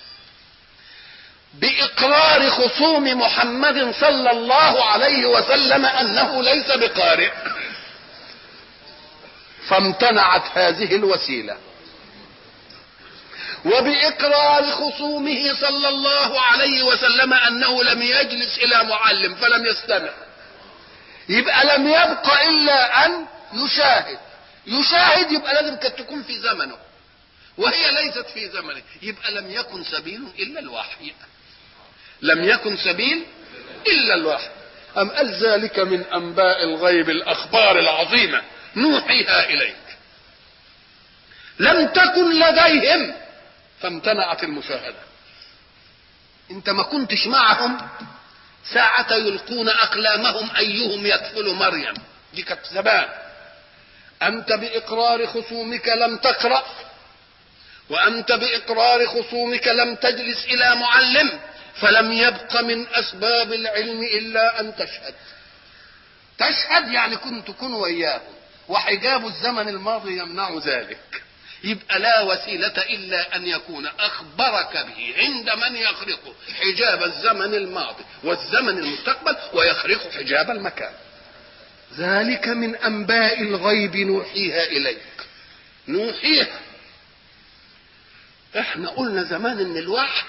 باقرار خصوم محمد صلى الله عليه وسلم انه ليس بقارئ، فامتنعت هذه الوسيلة. وبإقرار خصومه صلى الله عليه وسلم أنه لم يجلس إلى معلم فلم يستمع، يبقى لم يبق إلا أن يشاهد يبقى لازم كانت تكون في زمنه، وهي ليست في زمنه، يبقى لم يكن سبيل إلا الوحي، لم يكن سبيل إلا الوحي. أم قال ذلك من أنباء الغيب، الأخبار العظيمة نوحيها إليك، لم تكن لديهم فامتنعت المشاهدة. انت ما كنتش معهم ساعة يلقون أقلامهم أيهم يكفل مريم، دي كانت زمان. أنت بإقرار خصومك لم تقرأ، وأنت بإقرار خصومك لم تجلس إلى معلم، فلم يبق من أسباب العلم إلا أن تشهد يعني كنت تكون وياهم، وحجاب الزمن الماضي يمنع ذلك. يبقى لا وسيلة إلا أن يكون أخبرك به عند من يخرق حجاب الزمن الماضي والزمن المستقبل ويخرق حجاب المكان. ذلك من أنباء الغيب نوحيها إليك، نوحيها. احنا قلنا زمان ان الوحي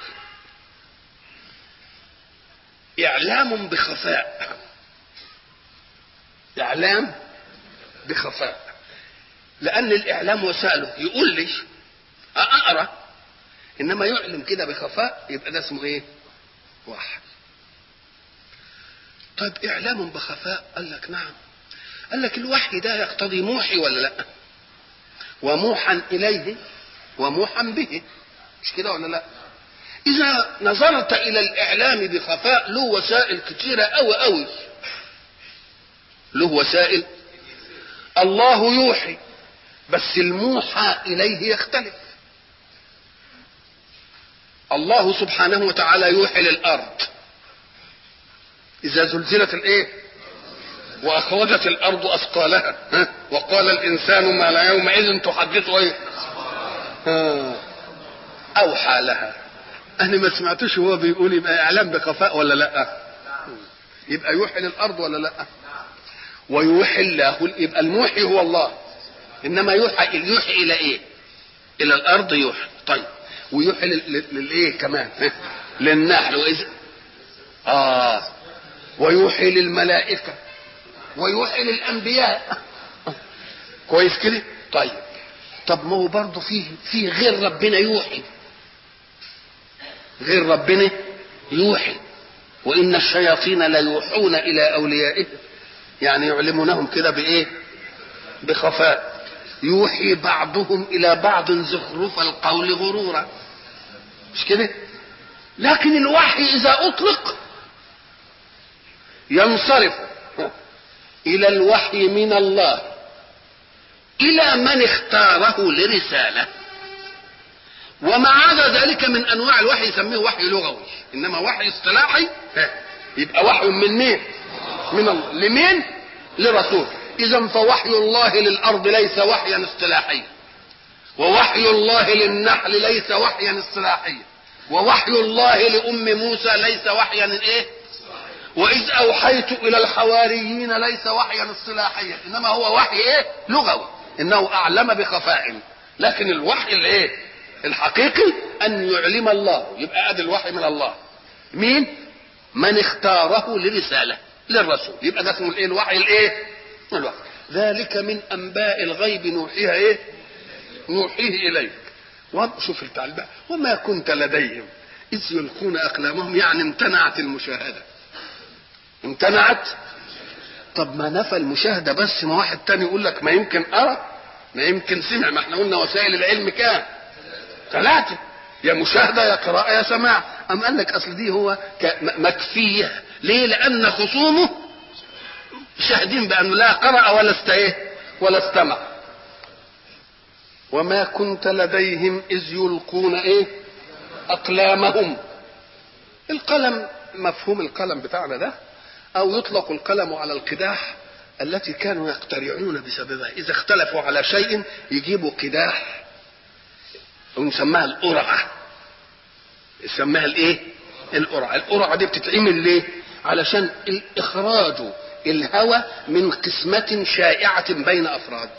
إعلام بخفاء، إعلام بخفاء، لأن الإعلام وسائله يقول لي أقرأ، إنما يعلم كده بخفاء يبقى ده اسمه إيه؟ وحي. طيب إعلام بخفاء، قال لك نعم، قال لك الوحي ده يقتضي موحي ولا لا؟ وموحى إليه وموحى به، مش كده ولا لا؟ إذا نظرت إلى الإعلام بخفاء له وسائل كتيرة أوي، له وسائل. الله يوحي، بس الموحى إليه يختلف. الله سبحانه وتعالى يوحي للأرض إذا زلزلت الإيه؟ وأخرجت الأرض أثقالها، وقال الإنسان ما لا يومئذ تحدث إيه؟ أوحى لها. أنا ما سمعتوش هو بيقول يبقى إعلام بخفاء ولا لأ؟ يبقى يوحي للأرض ولا لأ؟ ويوحي الله، يبقى الموحي هو الله، إنما يوحي إلى إيه؟ إلى الأرض يوحي. طيب، ويوحي للإيه كمان؟ للنحل، وإذا ويوحي للملائكة، ويوحي للأنبياء. كويس كده؟ طيب، طب ما هو برضه فيه غير ربنا يوحي، غير ربنا يوحي. وإن الشياطين ليوحون إلى أوليائهم، يعني يعلمونهم كده بإيه؟ بخفاء. يوحي بعضهم إلى بعض زخرف القول غرورا، مش كده؟ لكن الوحي إذا أطلق ينصرف إلى الوحي من الله إلى من اختاره لرسالة، وما عدا ذلك من أنواع الوحي يسميه وحي لغوي، إنما وحي اصطلاحي يبقى وحي من مين؟ من الله. لمين؟ لرسول. إذا فوحي الله للأرض ليس وحيا اصطلاحيا، ووحي الله للنحل ليس وحيا اصطلاحيا، ووحي الله لأم موسى ليس وحيا ايه؟ وإذ أوحيت إلى الحواريين ليس وحيا اصطلاحيا، إنما هو وحي ايه؟ لغوي، إنه أعلم بخفاء. لكن الوحي الايه؟ الحقيقي أن يعلم الله، يبقى ادي الوحي من الله. مين؟ من اختاره لرسالة للرسول، يبقى ده اسمه الايه؟ الوحي الايه؟ الوحي. ذلك من أنباء الغيب نوحيها ايه؟ نوحيه إليك. وشوف التعليم بقى، وما كنت لديهم إذ يلقون أقلامهم، يعني امتنعت المشاهدة. امتنعت. طب ما نفى المشاهدة بس، ما واحد تاني يقول لك ما يمكن أرى، ما يمكن سمع. ما احنا قلنا وسائل العلم كام؟ 3، يا مشاهدة يا قراءة يا سماع. أم قال لك أصل دي هو مكفية. ليه؟ لأن خصومه شاهدين بأنه لا قرأ ولا ولا استمع. وما كنت لديهم إذ يلقون إيه؟ أقلامهم. القلم، مفهوم القلم بتاعنا ده، أو يطلق القلم على القداح التي كانوا يقترعون بسببها. إذا اختلفوا على شيء يجيبوا قداح ونسميها القرعة. يسميها الإيه؟ القرعة. القرعة دي بتتعمل ليه؟ علشان إخراج الهوى من قسمة شائعة بين أفراد.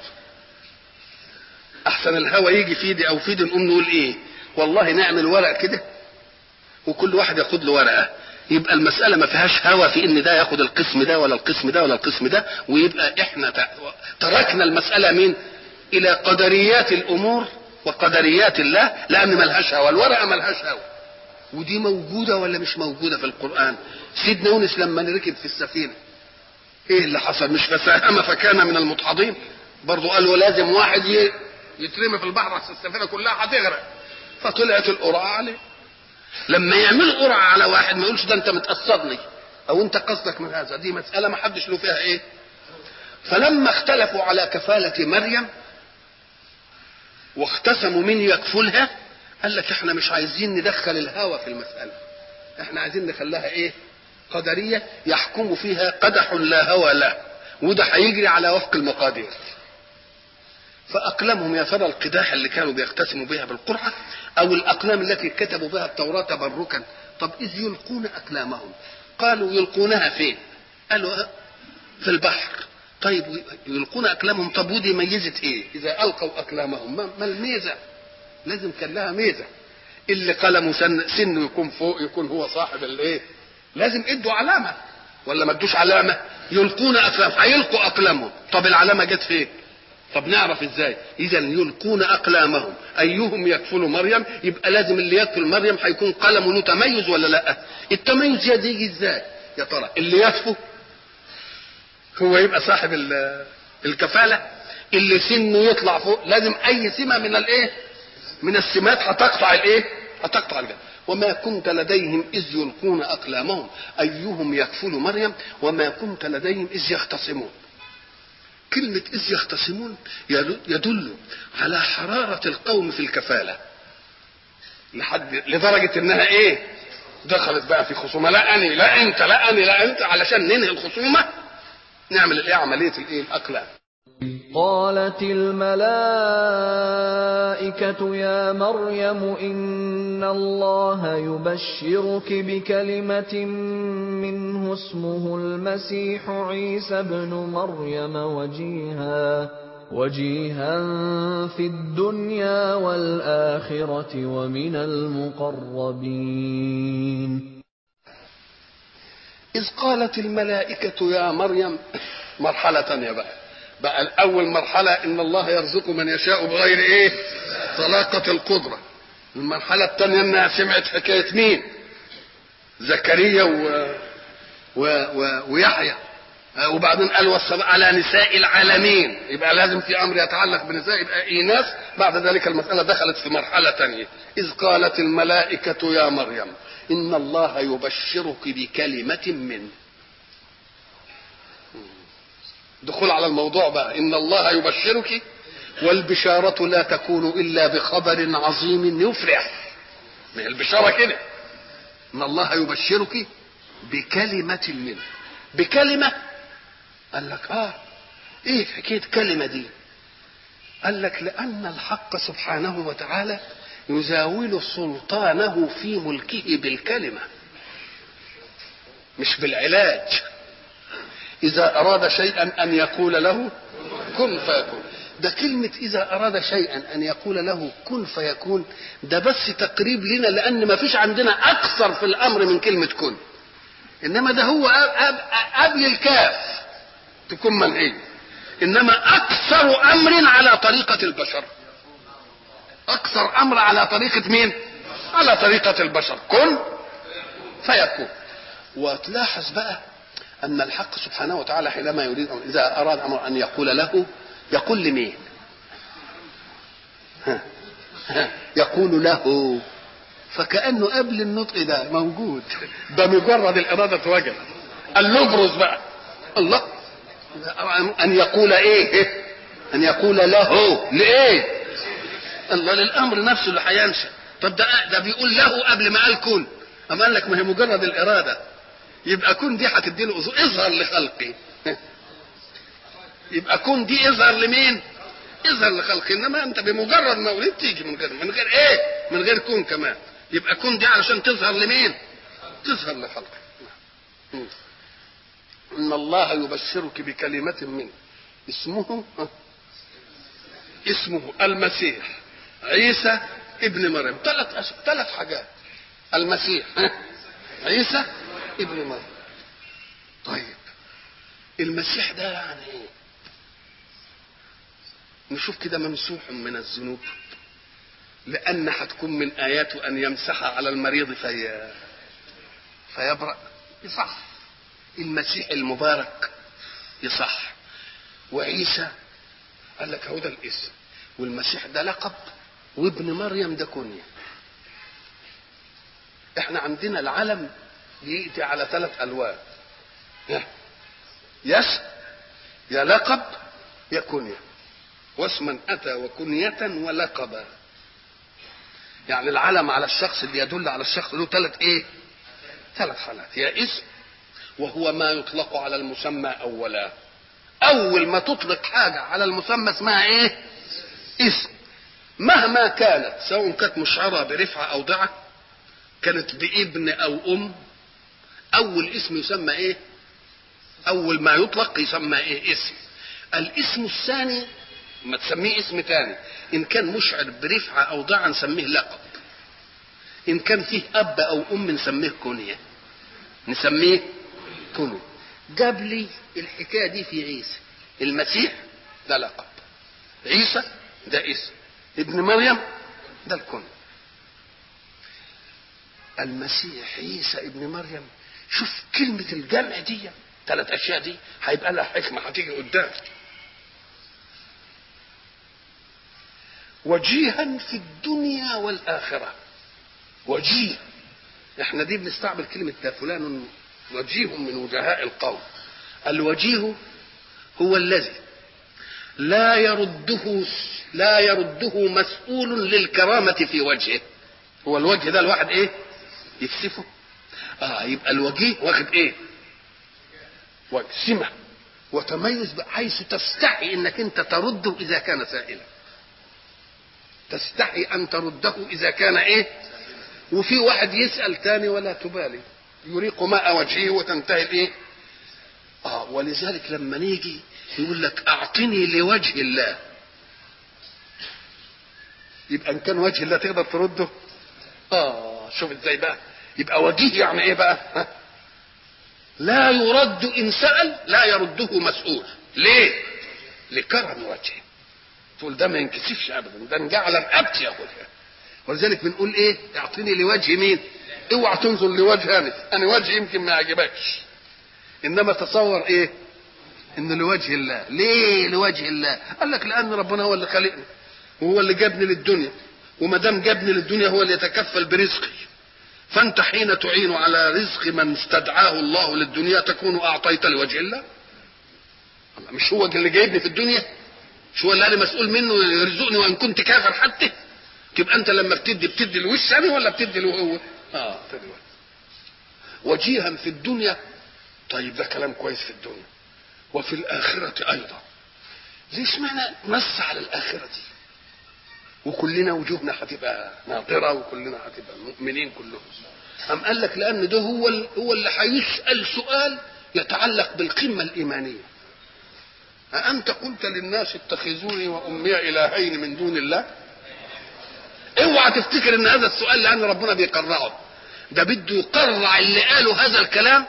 احسن الهوى يجي في دي او في دي، نقوم نقول ايه؟ والله نعمل ورق كده وكل واحد ياخد له ورقه، يبقى المساله ما فيهاش هوى في ان ده ياخد القسم ده ولا القسم ده ولا القسم ده، ويبقى احنا تركنا المساله من الى قدريات الامور وقدريات الله، لان ملهاش هوى. الورقه ملهاش هوى، ودي موجوده ولا مش موجوده في القران؟ سيدنا يونس لما ركب في السفينه ايه اللي حصل؟ مش فساهم فكان من المدحضين؟ برضه قالوا لازم واحد يترمي في البحر عشان السفينه كلها هتغرق، فطلعت القرعه عليه. لما يعملوا قرعه على واحد ما يقولش ده انت متقصدني او انت قصدك من هذا، دي مساله ما حدش له فيها ايه. فلما اختلفوا على كفاله مريم واختسموا من يكفلها، قال لك احنا مش عايزين ندخل الهوى في المساله، احنا عايزين نخليها ايه؟ قدريه يحكم فيها قدح لا هوى له، وده هيجري على وفق المقادير. فأقلامهم يا ترى القداح اللي كانوا بيقتسموا بها بالقرعة، أو الأقلام التي كتبوا بها التوراة تبركا. طب إذ يلقون أقلامهم، قالوا يلقونها فين؟ قالوا في البحر. طيب يلقون أقلامهم، طب ودي ميزت إيه؟ إذا ألقوا أقلامهم ما الميزة؟ لازم كان لها ميزة. اللي قلمه سنه يكون فوق يكون هو صاحب الإيه؟ لازم ادوا علامة ولا ما ادوش علامة؟ يلقون أقلامهم، هيلقوا أقلامهم، طب العلامة جت فين؟ طب نعرف ازاي؟ اذا يلقون اقلامهم ايهم يكفل مريم، يبقى لازم اللي يكفل مريم هيكون قلمه له تميز ولا لا؟ التميز يجي ازاي يا ترى؟ اللي يكفو هو يبقى صاحب الكفاله، اللي سنه يطلع فوق لازم اي سمه من الايه؟ من السمات هتقطع الايه؟ هتقطع الجنة. وما كنت لديهم اذ يلقون اقلامهم ايهم يكفل مريم وما كنت لديهم اذ يختصمون. كلمة إذ يختصمون يدل على حرارة القوم في الكفالة، لدرجة إنها إيه؟ دخلت بقى في خصومة، لا أني لا أنت لا أني لا أنت، علشان ننهي الخصومة نعمل الإيه؟ عملية الإيه؟ الأقلام. قالت الملائكة يا مريم إن الله يبشرك بكلمة منه اسمه المسيح عيسى ابن مريم وجيها في الدنيا والآخرة ومن المقربين. إذ قالت الملائكة يا مريم، مرحلة تانية بقى الأول مرحلة إن الله يرزق من يشاء بغير إيه؟ طلاقة القدرة. المرحلة الثانية إنها سمعت حكاية مين؟ زكريا ويحيى، وبعدين قال والسلام على نساء العالمين، يبقى لازم في امر يتعلق بنساء، يبقى ايناس. بعد ذلك المساله دخلت في مرحله ثانيه، اذ قالت الملائكه يا مريم ان الله يبشرك بكلمه منه. دخول على الموضوع بقى، ان الله يبشرك، والبشاره لا تكون الا بخبر عظيم يفرح. من البشاره كده، ان الله يبشرك بكلمه منه. بكلمه، قال لك ايه حكايه كلمه دي؟ قال لك لان الحق سبحانه وتعالى يزاول سلطانه في ملكه بالكلمه، مش بالعلاج. اذا اراد شيئا ان يقول له كن فيكون. ده كلمة إذا أراد شيئا أن يقول له كن فيكون، ده بس تقريب لنا، لأن ما فيش عندنا أكثر في الأمر من كلمة كن. إنما ده هو قبل الكاف تكون منهي. إنما أكثر أمر على طريقة البشر، أكثر أمر على طريقة مين؟ على طريقة البشر، كن فيكون. وتلاحظ بقى أن الحق سبحانه وتعالى حينما يريد إذا أراد أمر أن يقول له، يقول لمين؟ يقول له، فكأنه قبل النطق ده موجود، ده مجرد الإرادة وجد. قال له ابرز بقى، الله أن يقول إيه؟ أن يقول له لإيه؟ الله للأمر نفسه اللي هينشأ. طب ده بيقول له قبل ما قال كن، أما قال لك ما هي مجرد الإرادة، يبقى كن دي هتدي له اظهر لخلقي. يبقى كن دي اظهر لمين؟ اظهر لخلقي. انما انت بمجرد ما ولدت تيجي من غير ايه؟ من غير كن كمان. يبقى كن دي علشان تظهر لمين؟ تظهر لخلقي. ان الله يبشرك بكلمة منه اسمه المسيح عيسى ابن مريم. ثلاث حاجات: المسيح، عيسى ابن مريم. طيب المسيح ده يعني ايه؟ نشوف كده: ممسوح من الذنوب، لان هتكون من اياته ان يمسح على المريض فيبرأ، يصح. المسيح المبارك يصح. وعيسى قال لك هو ده الاسم، والمسيح ده لقب، وابن مريم ده كنية. احنا عندنا العلم يأتي على 3 ألوان: يا لقب يا كنية. واسما أتى وكنية ولقبا. يعني العلم على الشخص اللي يدل على الشخص له 3 حالات: يا اسم، وهو ما يطلق على المسمى أولا. أول ما تطلق حاجة على المسمى اسمها ايه؟ اسم. مهما كانت، سواء كانت مشعرة برفعة أو ضعة، كانت بابن أو أم، أول اسم يسمى ايه؟ أول ما يطلق يسمى ايه؟ اسم. الاسم الثاني ما تسميه اسم تاني، إن كان مشعر برفعة أو ضعة نسميه لقب، إن كان فيه أب أو أم نسميه كنية، نسميه كنية. جاب لي الحكاية دي في عيسى. المسيح ده لقب، عيسى ده اسم، ابن مريم ده الكنية. المسيح عيسى ابن مريم، شوف كلمة الجمع دي، 3 أشياء دي هيبقى لها حكمة هتيجي قدام. وجيها في الدنيا والآخرة. وجيه، احنا دي بنستعمل كلمة ده فلان وجيه من وجهاء القوم. الوجيه هو الذي لا يرده مسؤول للكرامة في وجهه. هو الوجه ده الواحد ايه يكسفه؟ يبقى الوجيه واخد ايه؟ وجه سمة وتميز، بحيث تستحي انك انت ترده اذا كان سائلا، تستحي ان ترده اذا كان ايه. وفي واحد يسأل تاني ولا تبالي، يريق ماء وجهه وتنتهي الايه. ولذلك لما نيجي يقول لك اعطني لوجه الله، يبقى ان كان وجه الله تقدر ترده. شوف ازاي بقى. يبقى وجيه يعني ايه بقى؟ لا يرد ان سأل، لا يرده مسؤول. ليه؟ لكرم وجهه. تقول ده ما ينكسفش ابدا، ده نجعل رقبتي ياخدها. ولذلك بنقول ايه؟ اعطني لوجه مين؟ اوعى تنظر لوجه انا وجهي يمكن ما يعجبكش، انما تصور ايه؟ ان لوجه الله. ليه لوجه الله؟ قال لك لان ربنا هو اللي خلقني وهو اللي جابني للدنيا، وما دام جابني للدنيا هو اللي يتكفل برزقي، فانت حين تعين على رزق من استدعاه الله للدنيا تكون اعطيت لوجه الله. مش هو اللي جايبني في الدنيا؟ مش هو اللي انا مسؤول منه يرزقني وان كنت كافر حتى؟ تبقى انت لما بتدي الوش انا ولا بتدي له هو؟ بتدي له. وجيها في الدنيا. طيب ده كلام كويس في الدنيا، وفي الآخرة أيضا. ليش معنى نص على الآخرة دي؟ وكلنا وجوهنا هتبقى ناظرة وكلنا هتبقى مؤمنين كلهم. أم قال لك لأن ده هو اللي هيسأل سؤال يتعلق بالقمة الإيمانية. أأنت قلت للناس اتخذوني وأمي إلهين من دون الله؟ اوعى تفتكر ان هذا السؤال لأن ربنا بيقرعه، ده بده يقرع اللي قالوا هذا الكلام.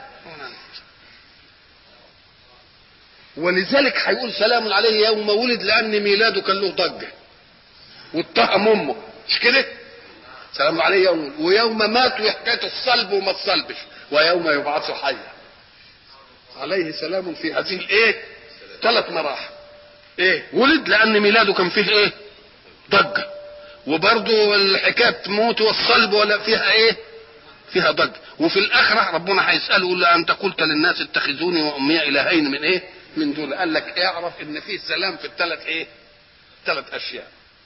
ولذلك هيقول سلام عليه يوم ولد لان ميلاده كان له ضجه واتهم امه، مش كده؟ سلام عليه يوم ولد. ويوم مات وحكايه الصلب وما تصلبش، ويوم يبعث حيا عليه سلام في هذه الايه؟ 3 مراحل. ايه؟ ولد لان ميلاده كان فيه ايه؟ ضجه، وبرضه الحكايه موت والصلب ولا فيها ايه؟ فيها ضجه. وفي الاخره ربنا هيساله يقول له انت قلت للناس اتخذوني وامي الهين من ايه؟ من دول. قال لك اعرف ان فيه سلام في الثلاث ايه؟ 3 اشياء.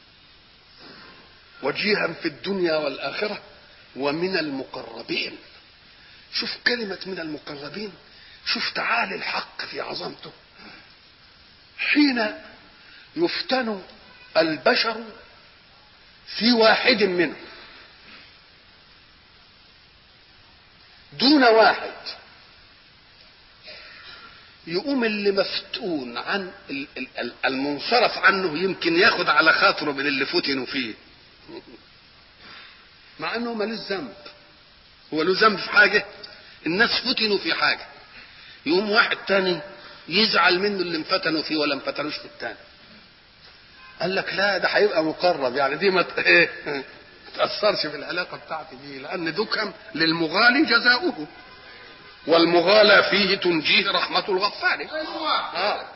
وجيها في الدنيا والاخره ومن المقربين. شوف كلمه من المقربين، شوف تعالي الحق في عظمته. حين يفتن البشر في واحد منهم دون واحد، يقوم اللي مفتون عن المنصرف عنه يمكن ياخد على خاطره من اللي فتنوا فيه، مع انه مالوش ذنب. هو له ذنب في حاجه؟ الناس فتنوا في حاجه، يقوم واحد تاني يزعل منه اللي انفتنوا فيه ولا انفتنوش في التاني. قال لك لا ده هيبقى مقرب، يعني دي ما تأثرش في العلاقه بتاعتي دي، لان دكم للمغالي جزاؤه، والمغالى فيه تنجيه رحمة الغفار.